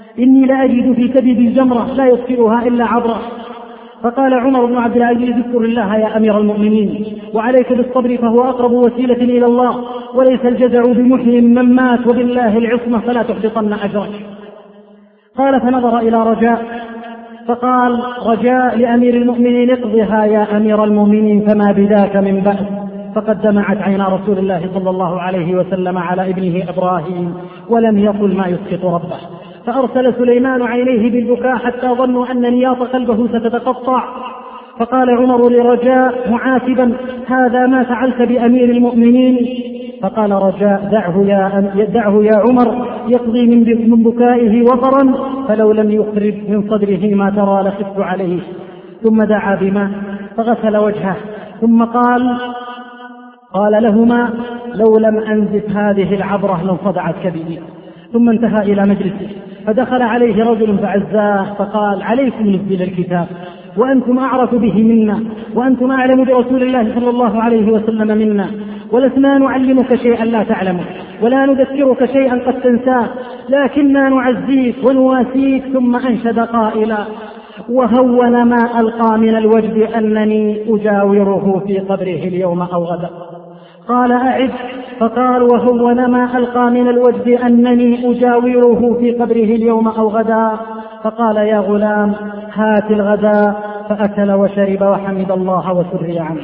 إني لأجد في كبد الجمرة لا يطفئها إلا عبرة. فقال عمر بن عبد العزيز اذكر الله يا أمير المؤمنين، وعليك بالصبر فهو أقرب وسيلة إلى الله، وليس الجزع بمحيي من مات، وبالله العصمة فلا تحبطن أجرك. قال فنظر إلى رجاء فقال رجاء لأمير المؤمنين اقضها يا أمير المؤمنين فما بذاك من بأس. فقد دمعت عينا رسول الله صلى الله عليه وسلم على ابنه إبراهيم ولم يقل ما يسخط ربه. فأرسل سليمان عينيه بالبكاء حتى ظنوا أن نياط قلبه ستتقطع. فقال عمر لرجاء معاتبا هذا ما فعلت بأمير المؤمنين؟ فقال رجاء دعه يا, دعه يا عمر يقضي من بكائه وطرا، فلو لم يخرج من صدره ما ترى لخفت عليه. ثم دعا بماء فغسل وجهه ثم قال قال لهما لو لم أنزف هذه العبرة لانصدعت كبدي. ثم انتهى إلى مجلسه فدخل عليه رجل فعزاه فقال عليكم نزل الكتاب وأنتم أعرف به منا، وأنتم أعلم برسول الله صلى الله عليه وسلم منا، ولسنا نعلمك شيئا لا تعلمه ولا نذكرك شيئا قد تنساه، لكننا نعزيك ونواسيك. ثم أنشد قائلا وهون ما ألقى من الوجد أنني أجاوره في قبره اليوم أو غدا. قال أعد. فقال وهون ما ألقى من الوجد أنني أجاوره في قبره اليوم أو غدا. فقال يا غلام هات الغداء، فأكل وشرب وحمد الله وسري عنه.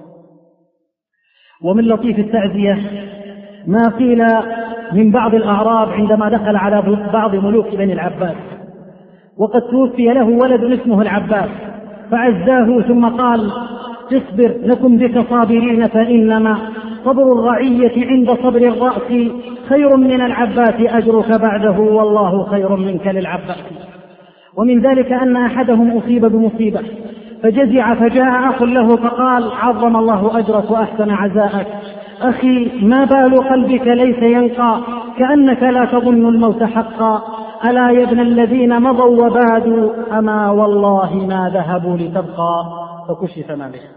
ومن لطيف التعزية ما قيل من بعض الأعراب عندما دخل على بعض ملوك بني العباس وقد توفي له ولد اسمه العباس، فعزاه ثم قال اصبر لكم بك صابرين، فإنما صبر الرعية عند صبر الرأس خير من العباس أجرك بعده والله خير منك للعباس. ومن ذلك أن أحدهم أصيب بمصيبة فجزع، فجاء أخ له فقال عظم الله أجرك وأحسن عزاءك أخي، ما بال قلبك ليس ينقى كأنك لا تظن الموت حقا، ألا يا ابن الذين مضوا وبادوا أما والله ما ذهبوا لتبقى. فكشف ما به.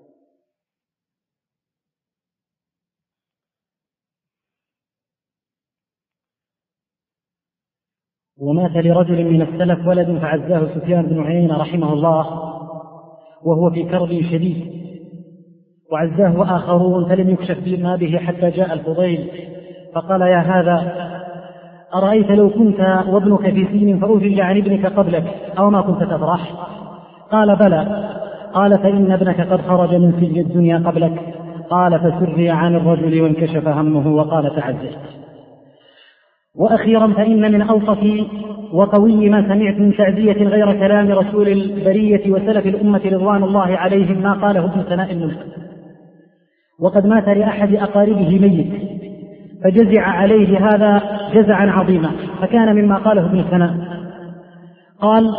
ومات لرجل من السلف ولد فعزاه سفيان بن عيينة رحمه الله وهو في كرب شديد، وعزاه آخرون فلم يكشف ما به حتى جاء الفضيل فقال يا هذا أرأيت لو كنت وابنك في سين فأوجج عن ابنك قبلك أو ما كنت تفرح؟ قال بلى. قال فإن ابنك قد خرج من سجن الدنيا قبلك. قال فسري عن الرجل وانكشف همه وقال تعزيت. وأخيرا فإن من أوصف وقوي ما سمعت من تعزية غير كلام رسول البرية وسلف الأمة رضوان الله عليهم ما قاله ابن سناء الملك، وقد مات لأحد أقاربه ميت فجزع عليه هذا جزعا عظيما، فكان مما قاله ابن سناء قال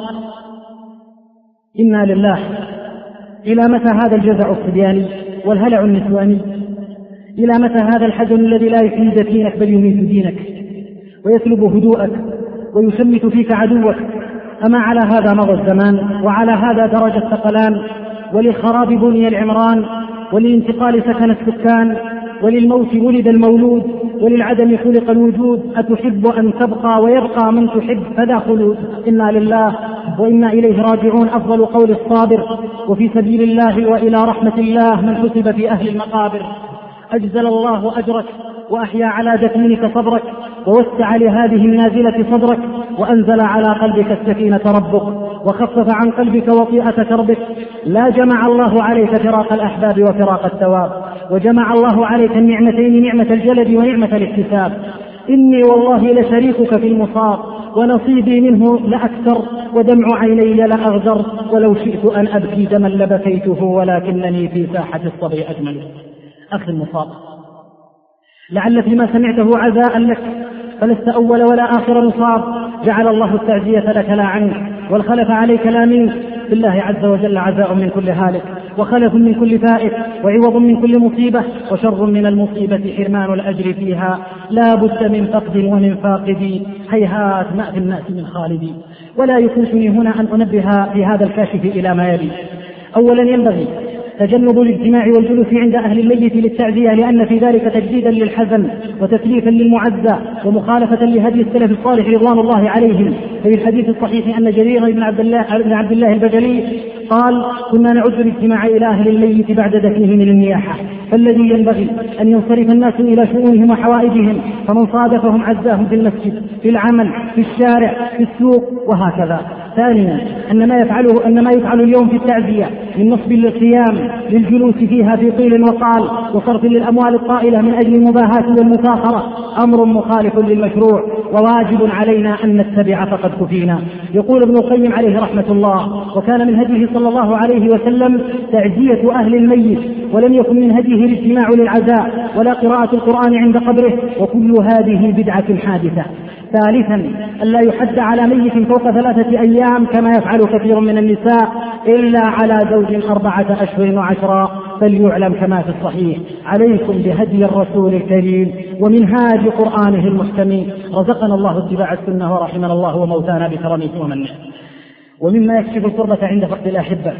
إنا لله إلى متى هذا الجزع الصبياني والهلع النسواني؟ إلى متى هذا الحزن الذي لا يحيد دينك بل يميت دينك ويسلب هدوءك ويشمت فيك عدوك؟ أما على هذا مضى الزمان وعلى هذا درج الثقلان، وللخراب بني العمران، وللانتقال سكن السكان، وللموت ولد المولود، وللعدم خلق الوجود. أتحب أن تبقى ويبقى من تحب فذا خلود. إنا لله وإنا إليه راجعون. أفضل قول الصابر وفي سبيل الله وإلى رحمة الله من حسب في أهل المقابر. أجزل الله أجرك وأحيا على دفنك صبرك ووسع لهذه النازلة صدرك، وأنزل على قلبك السكينة ربك وخفف عن قلبك وطيئة كربك. لا جمع الله عليك فراق الأحباب وفراق الثواب، وجمع الله عليك النعمتين نعمة الجلد ونعمة الاكتساب. إني والله لشريكك في المصاب ونصيبي منه لأكثر، ودمع عيني لأغزر، ولو شئت أن أبكي دما لبكيته ولكنني في ساحة الصبي أجمل. أخي المصاب، لعل فيما سمعته عزاء لك، فلست أول ولا آخر مصاب. جعل الله التعزية لك لا عنك، والخلف عليك لا منك. بالله عز وجل عزاء من كل هالك، وخلف من كل فائت، وعوض من كل مصيبة، وشر من المصيبة حرمان الأجر فيها. لا بد من فقد ومن فاقد، هيهات ما في الناس من خالدي. ولا يفوتني هنا أن أنبه في هذا الكاشف إلى ما يلي. أولا ينبغي تجنب الاجتماع والجلوس عند أهل الميت للتعزية، لأن في ذلك تجديدا للحزن وتكليفا للمعزى ومخالفة لهدي السلف الصالح رضوان الله عليهم. في الحديث الصحيح أن جرير بن عبد الله بن عبد الله البجلي قال: كنا نعد الاجتماع إلى أهل الميت بعد دفنه من النياحة، فالذي ينبغي أن ينصرف الناس إلى شؤونهم وحوائجهم، فمن صادفهم عزاهم في المسجد، في العمل، في الشارع، في السوق، وهكذا. ثانيا أن ما يفعله أن ما يفعل اليوم في التعزية من نصب للقيام للجلوس فيها في قيل وقال وصرف للأموال الطائلة من أجل المباهاة والمفاخرة أمر مخالف للمشروع، وواجب علينا أن نتبع فقد كفينا. يقول ابن القيم عليه رحمة الله: وكان من هديه صلى الله عليه وسلم تعزية أهل الميت، ولم يكن من هديه الاجتماع للعزاء ولا قراءة القرآن عند قبره، وكل هذه بدعة حادثة. ثالثا ألا يحد على ميت فوق ثلاثة أيام كما يفعل كثير من النساء، إلا على زوج أربعة أشهر وعشرا، فليعلم كما في الصحيح: عليكم بهدي الرسول الكريم ومنهاج قرآنه المحكم. رزقنا الله اتباع السنة ورحمنا الله وموتانا بكرمه ومنه. ومما يكشف القربة عند فقد الأحبة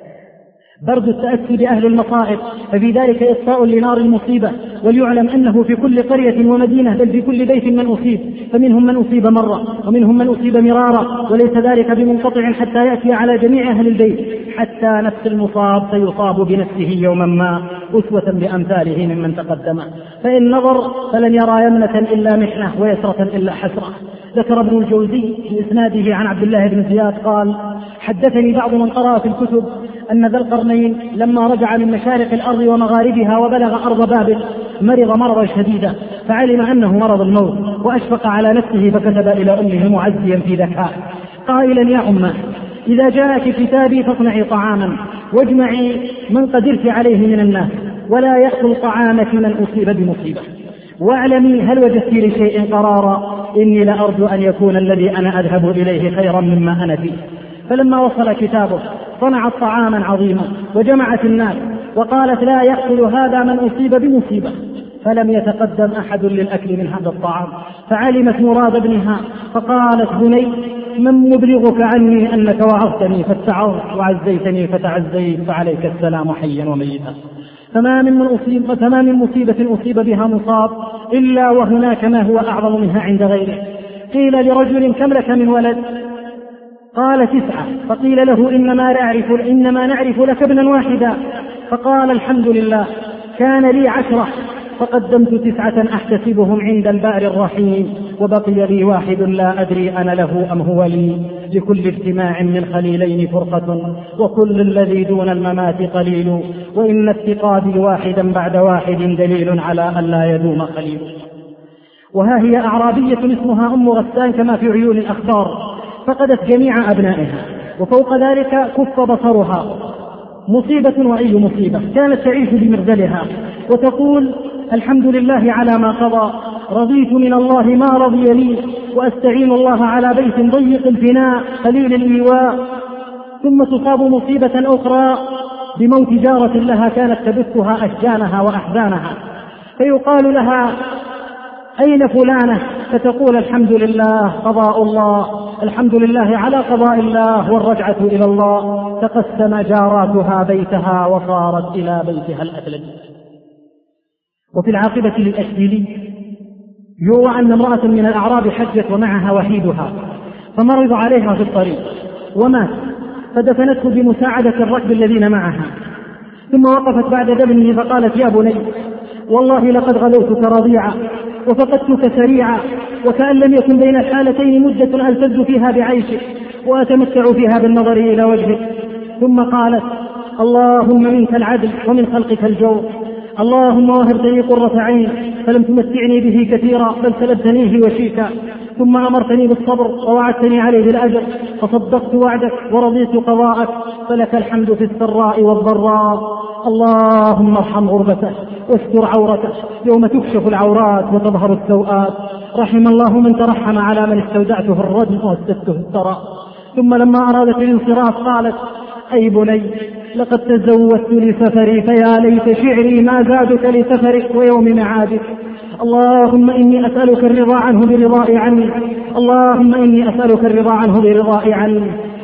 برد التأسي بأهل المصائب، ففي ذلك إطفاء لنار المصيبة. وليعلم أنه في كل قرية ومدينة بل في كل بيت من أصيب، فمنهم من أصيب مرة ومنهم من أصيب مرارا، وليس ذلك بمنقطع حتى يأتي على جميع أهل البيت، حتى نفس المصاب سيصاب بنفسه يوما ما، أسوة بأمثاله ممن تقدم. فإن نظر فلن يرى يمنة إلا محنة ويسرة إلا حسرة. ذكر ابن الجوزي في إسناده عن عبد الله بن زياد قال: حدثني بعض من قرأ في الكتب أن ذا القرنين لما رجع من مشارق الأرض ومغاربها وبلغ أرض بابل مرض مرضا شديدا، فعلم أنه مرض الموت، وأشفق على نفسه فكتب إلى أمه معزيا في ذكاء قائلا: يا أمه، إذا جاءك كتابي فاصنعي طعاما واجمعي من قدرت عليه من الناس، ولا يأكل طعامك من أصيب بمصيبة، واعلمي هل وجدت لشيء قرارا، إني لأرجو أن يكون الذي أنا أذهب إليه خيرا مما أنا فيه. فلما وصل كتابه صنعت طعاما عظيما وجمعت الناس، وقالت: لا يأكل هذا من أصيب بمصيبة. فلم يتقدم أحد للأكل من هذا الطعام، فعلمت مراد ابنها فقالت: بني، من مبلغك عني أنك وعظتني فاتعظت وعزيتني فتعزيت، فعليك السلام حيا وميتا. فما من, من أصيب فما من مصيبة أصيب بها مصاب إلا وهناك ما هو أعظم منها عند غيره. قيل لرجل: كم لك من ولد؟ قال: تسعة. فقيل له: إنما نعرف, إنما نعرف لك ابنا واحدا. فقال: الحمد لله، كان لي عشرة فقدمت تسعة أحتسبهم عند البار الرحيم، وبقي لي واحد لا أدري أنا له أم هو لي. لكل اجتماع من خليلين فرقة، وكل الذي دون الممات قليل، وإن افتقادي واحدا بعد واحد دليل على أن لا يدوم خليل. وها هي أعرابية اسمها أم غسان كما في عيون الأخبار، فقدت جميع أبنائها، وفوق ذلك كف بصرها. مصيبة وأي مصيبة. كانت تعيش بمرذلها وتقول: الحمد لله على ما قضى، رضيت من الله ما رضي لي، وأستعين الله على بيت ضيق الفناء قليل الإيواء. ثم تصاب مصيبة أخرى بموت جارة لها كانت تبثها أشجانها وأحزانها، فيقال لها: أين فلانة؟ فتقول: الحمد لله، قضاء الله، الحمد لله على قضاء الله، والرجعة إلى الله. تقسم جاراتها بيتها وصارت إلى بيتها الأثلج. وفي العاقبة للأشبيلي يروى أن امرأة من الأعراب حجت ومعها وحيدها، فمرض عليها في الطريق ومات، فدفنته بمساعدة الركب الذين معها. ثم وقفت بعد دفنه فقالت: يا بني، والله لقد غلوتك رضيعا وفقدتك سريعا، وكأن لم يكن بين الحالتين مدة ألتز فيها بعيشك وأتمتع فيها بالنظر إلى وجهك. ثم قالت: اللهم منك العدل ومن خلقك الجور، اللهم وهبتني قرة عين فلم تمتعني به كثيرا بل سلبتنيه وشيكا، ثم أمرتني بالصبر ووعدتني عليه بالأجر، فصدقت وعدك ورضيت قضاءك، فلك الحمد في السراء والضراء. اللهم ارحم غربته واستر عورته يوم تكشف العورات وتظهر السوءات. رحم الله من ترحم على من استودعته الردم واستدته الثراء. ثم لما أرادت الانصراف قالت: أي بني، لقد تزودت لسفري، فيا ليت شعري ما زادك لسفرك ويوم معادك. اللهم إني أسألك الرضا عنه برضاء عني، اللهم إني أسألك الرضا عنه برضاء عني.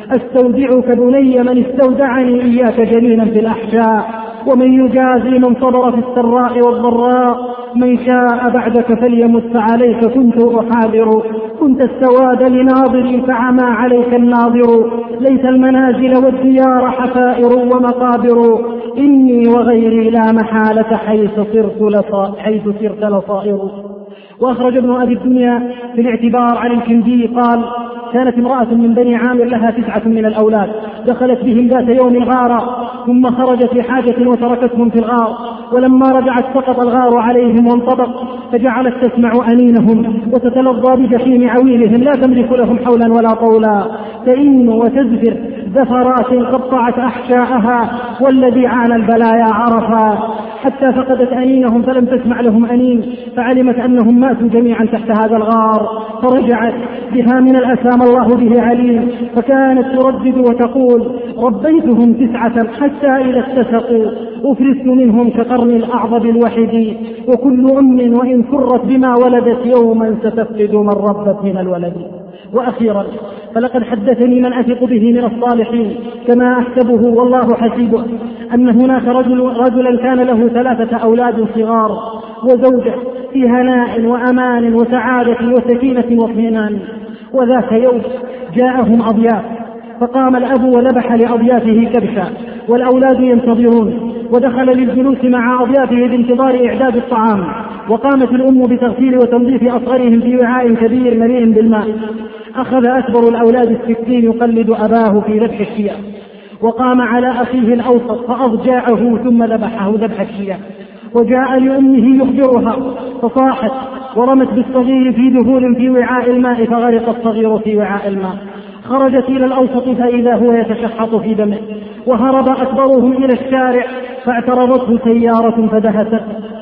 أستودعك بني من استودعني إياك جنينا في الأحشاء، ومن يجازي من صبر في السراء والضراء، من شاء بعدك فليمت فعليك كنت أحاذر، كنت السواد لناظري فعمى عليك الناظر، ليس المنازل والديار حفائر ومقابر، إني وغيري لا محالة حيث صرت لصا حيث صرت لصائر. وأخرج ابن أبي الدنيا في الاعتبار عن الكندي قال: كانت امرأة من بني عامر لها تسعة من الأولاد، دخلت بهم ذات يوم غارا، ثم خرجت لحاجة وتركتهم في الغار، ولما رجعت سقط الغار عليهم وانطبق، فجعلت تسمع أنينهم وتتلظى بجحيم عويلهم، لا تملك لهم حولا ولا طولا، تئن وتزفر زفرات قطعت أحشاءها، والذي عانى البلايا عرفا، حتى فقدت أنينهم فلم تسمع لهم أنين، فعلمت أنهم ماتوا جميعا تحت هذا الغار، فرجعت بها من الأسام الله به عليم، فكانت تردد وتقول: ربيتهم تسعة حتى إذا اتسقوا أفرست منهم كقرن الأعظم الوحيد، وكل أم وإن سرت بما ولدت يوما ستفقد من ربت من الولد. وأخيرا، فلقد حدثني من أثق به من الصالحين كما أحسبه والله حسيبه، أن هناك رجل رجلا كان له ثلاثة أولاد صغار وزوجة في هناء وأمان وسعادة وسكينة واطمئنان، وذاك يوم جاءهم أضياف، فقام الأب وذبح لأضيافه كبشا والأولاد ينتظرون، ودخل للجلوس مع أضيافه بانتظار إعداد الطعام، وقامت الأم بتغسيل وتنظيف أصغرهم في وعاء كبير مليء بالماء. أخذ أكبر الأولاد السكين يقلد أباه في ذبح الشياه، وقام على أخيه الأوسط فأضجعه ثم ذبحه ذبح الشياه، وجاء لأمه يخبرها فصاحت ورمت بالصغير في دهون في وعاء الماء، فغرق الصغير في وعاء الماء. خرجت إلى الأوسط فإذا هو يتشحط في دمه، وهرب أكبرهم إلى الشارع فاعترضته سيارة فدهست.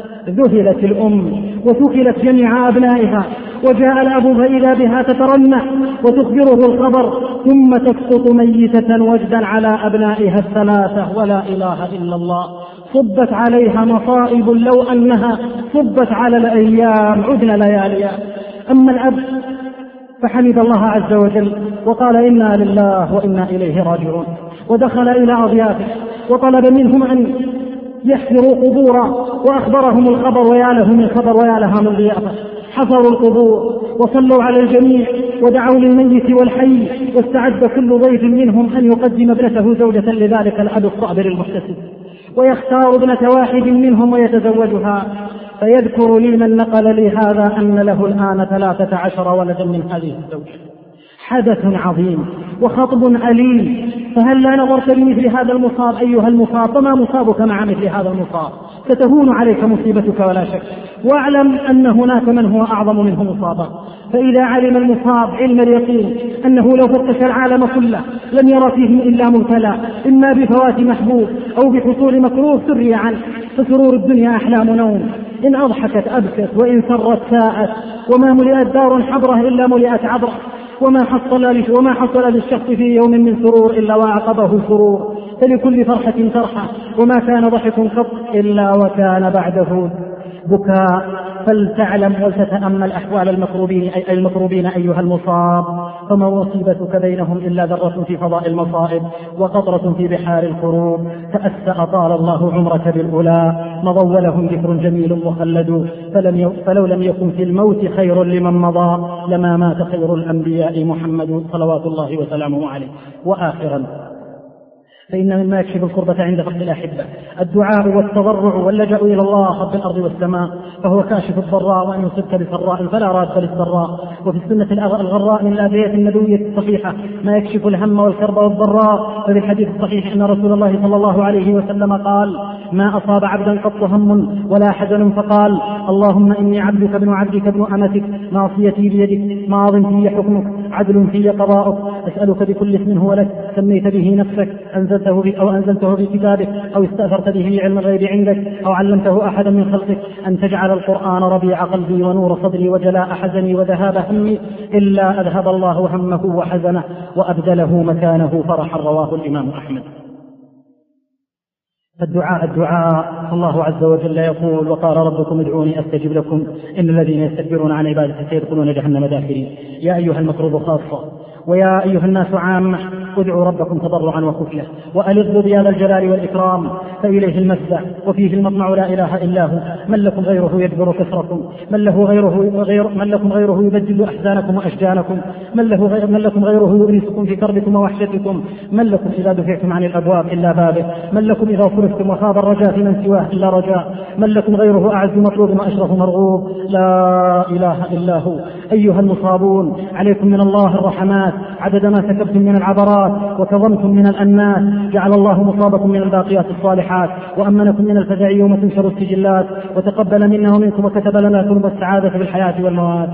ذهلت الأم وثكلت جميع أبنائها، وجاء الأب فإذا بها تترنح وتخبره الخبر، ثم تسقط ميتة وجدا على أبنائها الثلاثة، ولا إله إلا الله. صبت عليها مصائب لو أنها صبت على الأيام عدن لياليا. أما الأب فحمد الله عز وجل وقال: إنا لله وإنا إليه راجعون، ودخل إلى أضيافه وطلب منهم أن يحفروا قبورا، وأخبرهم الخبر، ويا له من خبر ويا لها من ضيافة. حفروا القبور وصلوا على الجميع ودعوا للميت والحي، واستعد كل ضيف منهم أن يقدم ابنته زوجة لذلك الأب الصابر المحتسب، ويختار ابنة واحد منهم ويتزوجها. فيذكر لي من نقل لي هذا أن له الآن ثلاثة عشر ولدا من هذه الزوجة. حدث عظيم وخطب أليم، فهل لا نظرت بمثل هذا المصاب أيها المصاب؟ فما مصابك مع مثل هذا المصاب؟ ستهون عليك مصيبتك ولا شك، واعلم أن هناك من هو أعظم منه مصابا. فإذا علم المصاب علم اليقين أنه لو فتش العالم كله لم يرى فيهم إلا مبتلى، إما بفوات محبوب أو بحصول مكروه سري عنه، فسرور الدنيا أحلام نوم، إن أضحكت أبكت وإن سرت ساءت، وما ملئت دار حبره إلا ملئت عبره، وما حصل وما حصل للشخص في يوم من سرور إلا وعقبه سرور، فلكل فرحة فرحة، وما كان ضحك قط إلا وكان بعده بكاء. فلتعلم ولتتأمل أحوال المكروبين أي المكروبين أيها المصاب، فما مصيبتك بينهم إلا ذرة في فضاء المصائب وقطرة في بحار الكروب. تأسى أطال الله عمرك بالأولى، مضى لهم ذكر جميل مخلد، فلم ي... فلو لم يكن في الموت خير لمن مضى لما مات خير الأنبياء محمد صلوات الله وسلامه عليه. وآخرا، فإن مما يكشف الكربة عند فقد الأحبة الدعاء والتضرع واللجأ إلى الله رب الأرض والسماء، فهو كاشف الضراء، وأن يصبك بسراء فلا راد للضراء. وفي السنة الغراء من الأدعية النبوية الصحيحة ما يكشف الهم والكرب والضراء. ففي الحديث الصحيح أن رسول الله صلى الله عليه وسلم قال: ما أصاب عبدا قط هم ولا حزن فقال: اللهم إني عبدك ابن عبدك ابن أمتك، ناصيتي بيدك، ماض في حكمك، عدل في قضاؤك، أسألك بكل اسم هو لك سميت به نفسك أنزلته به أو أنزلته في كتابك أو استأثرت به علم الغيب عندك أو علمته أحدا من خلقك، أن تجعل القرآن ربيع قلبي ونور صدري وجلاء حزني وذهاب همي، إلا أذهب الله همه وحزنه وأبدله مكانه فرحا. رواه الإمام أحمد. الدعاء الدعاء الله عز وجل يقول: وقال ربكم ادعوني أستجب لكم إن الذين يستكبرون عن عبادتي سيدخلون جهنم داخرين. يا أيها المكروب خاصة، ويا أيها الناس عامة، ادعوا ربكم تضرعا وخفية وألظوا بهذا الجلال والإكرام فإليه المفزع وفيه المطمع لا إله إلا هو. من لكم غيره يجبر كسركم؟ من له غيره غير من لكم غيره يبدل أحزانكم وأشجانكم؟ من له غير من لكم غيره يؤنسكم في كربكم ووحشتكم؟ من لكم إذا دفعتم عن الأبواب إلا بابه؟ من لكم إذا صرفتم وخاب الرجاء في من سواه إلا رجاء؟ من لكم غيره أعز مطلوب وأشرف مرغوب؟ لا إله إلا هو. أيها المصابون عليكم من الله الرحمات عدد ما سكبتم من العبرات وكظمتم من الأنات. جعل الله مصابكم من الباقيات الصالحات وأمنكم من الفزع يوم تنشر السجلات وتقبل منا ومنكم وكتب لنا كتب السعادة في الحياة والموات.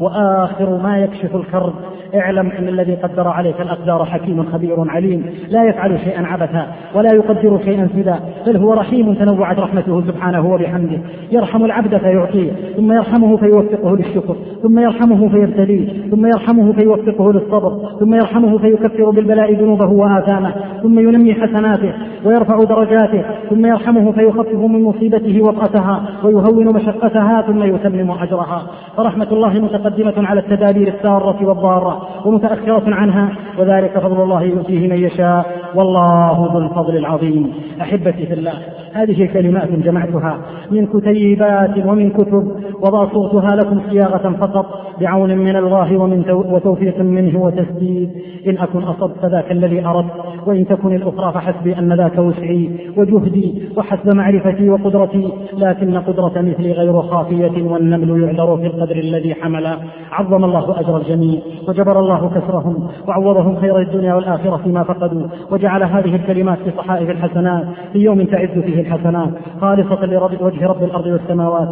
وآخر ما يكشف الكرب اعلم أن الذي قدر عليك الأقدار حكيم خبير عليم لا يفعل شيئا عبثا ولا يقدر شيئا سدى بل هو رحيم تنوعت رحمته سبحانه وبحمده. يرحم العبد فيعطيه ثم يرحمه فيوفقه للشكر ثم يرحمه فيبتليه ثم يرحمه فيوفقه للصبر ثم يرحمه فيكفر بالبلاء ذنوبه وآثامه ثم ينمي حسناته ويرفع درجاته ثم يرحمه فيخفف من مصيبته وطأتها ويهون مشقتها ثم يتمم أجرها. فرحمة الله متقدمة على التدابير السارة والضارة ومتأخرة عنها وذلك فضل الله يؤتيه من يشاء والله ذو الفضل العظيم. أحبتي في الله هذه كلمات جمعتها من كتيبات ومن كتب وباسطتها لكم صياغة فقط بعون من الله ومن وتوفيق منه وتسديد. إن أكن أصبت فذاك الذي أردت وإن تكن الأخرى فحسبي أن ذاك وسعي وجهدي وحسب معرفتي وقدرتي لكن قدرة مثلي غير خافية والنمل يعذر في القدر الذي حمل. عظم الله أجر الجميع وجبر الله كسرهم وعوضهم خير الدنيا والآخرة فيما فقدوا وجعل هذه الكلمات في صحائف الحسنات في يوم تعز فيه الحسنات خالصة لرب وجه رب الأرض والسماوات.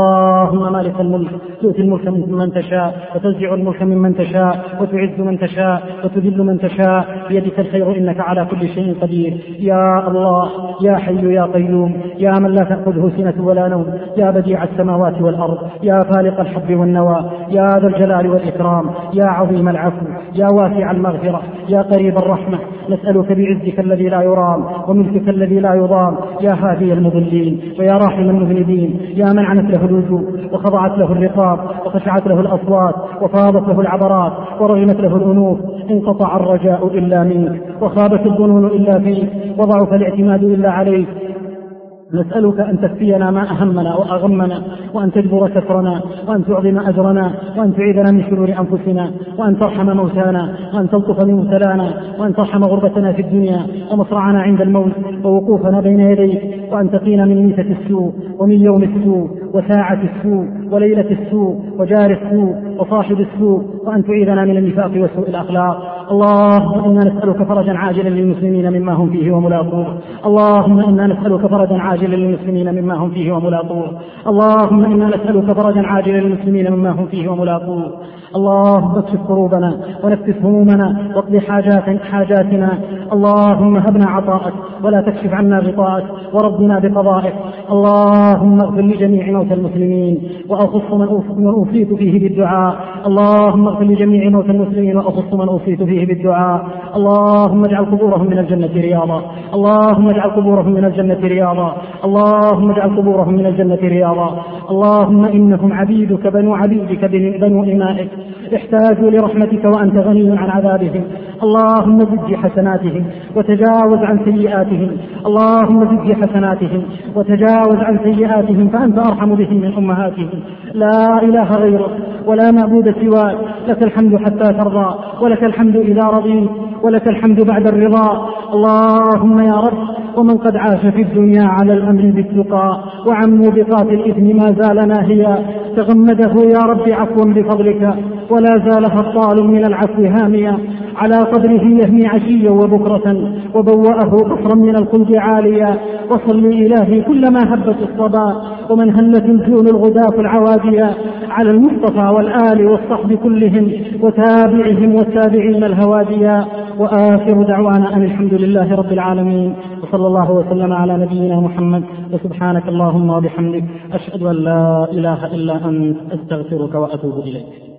اللهم مالك الملك تؤتي الملك ممن تشاء وتنزع الملك ممن تشاء وتعز من تشاء وتذل من تشاء بيدك الخير إنك على كل شيء قدير. يا الله يا حي يا قيوم يا من لا تأخذه سنة ولا نوم يا بديع السماوات والأرض يا فالق الحب والنوى يا ذا الجلال والإكرام يا عظيم العفو يا واسع المغفرة يا قريب الرحمة نسألك بعزك الذي لا يرام وملكك الذي لا يضام يا هادي المضلين ويا راحم المذنبين يا من عنت له الوجوه وخضعت له الرقاب وخشعت له الأصوات وفاضت له العبرات ورغمت له الأنوف انقطع الرجاء إلا منك وخابت الظنون إلا فيك وضعف الاعتماد إلا عليك. نسألك أن تكفينا ما أهمنا وأغمنا وأن تجبر كسرنا وأن تعظم أجرنا وأن تعيذنا من شرور أنفسنا وأن ترحم موتانا وأن تلطف بمبتلانا وأن ترحم غربتنا في الدنيا ومصرعنا عند الموت ووقوفنا بين يديك وأن تقينا من ميتة السوء ومن يوم السوء وساعة السوء وليلة السوء وجار السوء وصاحب السوء وأن تعيذنا من النفاق وسوء الأخلاق. اللهم إنا نسألك فرجا عاجلا للمسلمين مما هم فيه وملاقوه. اللهم إنا نسألك فرجا عاجلا للمسلمين مما هم فيه وملاقوه. اللهم إنا نسألك فرجا عاجلا للمسلمين مما هم فيه وملاقوه. اللهم اكشف كروبنا ونفس همومنا واقض حاجات حاجاتنا. اللهم هبنا عطاءك ولا تكشف عنا غطاءك وربنا بقضائك. اللهم اغفر لجميع موتى المسلمين وأخص من أوصيت فيه بالدعاء. اللهم اغفر لجميع موتى المسلمين وأخص من أوصيت فيه بالدعاء. اللهم اجعل قبورهم من الجنة رياضا. اللهم اجعل قبورهم من الجنة رياضا. اللهم اجعل قبورهم من الجنة رياضا. اللهم إنهم عبيدك بنو عبيدك بنو إمائك احتاجوا لرحمتك وأنت غني عن عذابهم. اللهم زج حسناتهم وتجاوز عن سيئاتهم. اللهم زج حسناتهم وتجاوز عن سيئاتهم فأنت أرحم بهم من أمهاتهم. لا إله غيرك ولا معبود سواك. لك الحمد حتى ترضى ولك الحمد إذا رضيت ولك الحمد بعد الرضا. اللهم يا رب ومن قد عاش في الدنيا على الأمر بالتقى وعن موبقات الإثم ما زال ناهيا تغمده يا رب عفوا بفضلك ولا زال خطال من العفو هاميا على قدره يهمي عشيا وبكرة وبوأه قصرا من الخلد عاليا. وصل إلهي كلما هبت الصبا ومن هلت الجون الغداة العواديا على المصطفى والآل والصحب كلهم وتابعهم والتابعين الهواديا. وآخر دعوانا أن الحمد لله رب العالمين وصلى الله وسلم على نبينا محمد. وسبحانك اللهم وبحمدك أشهد أن لا إله إلا أنت أستغفرك وأتوب إليك.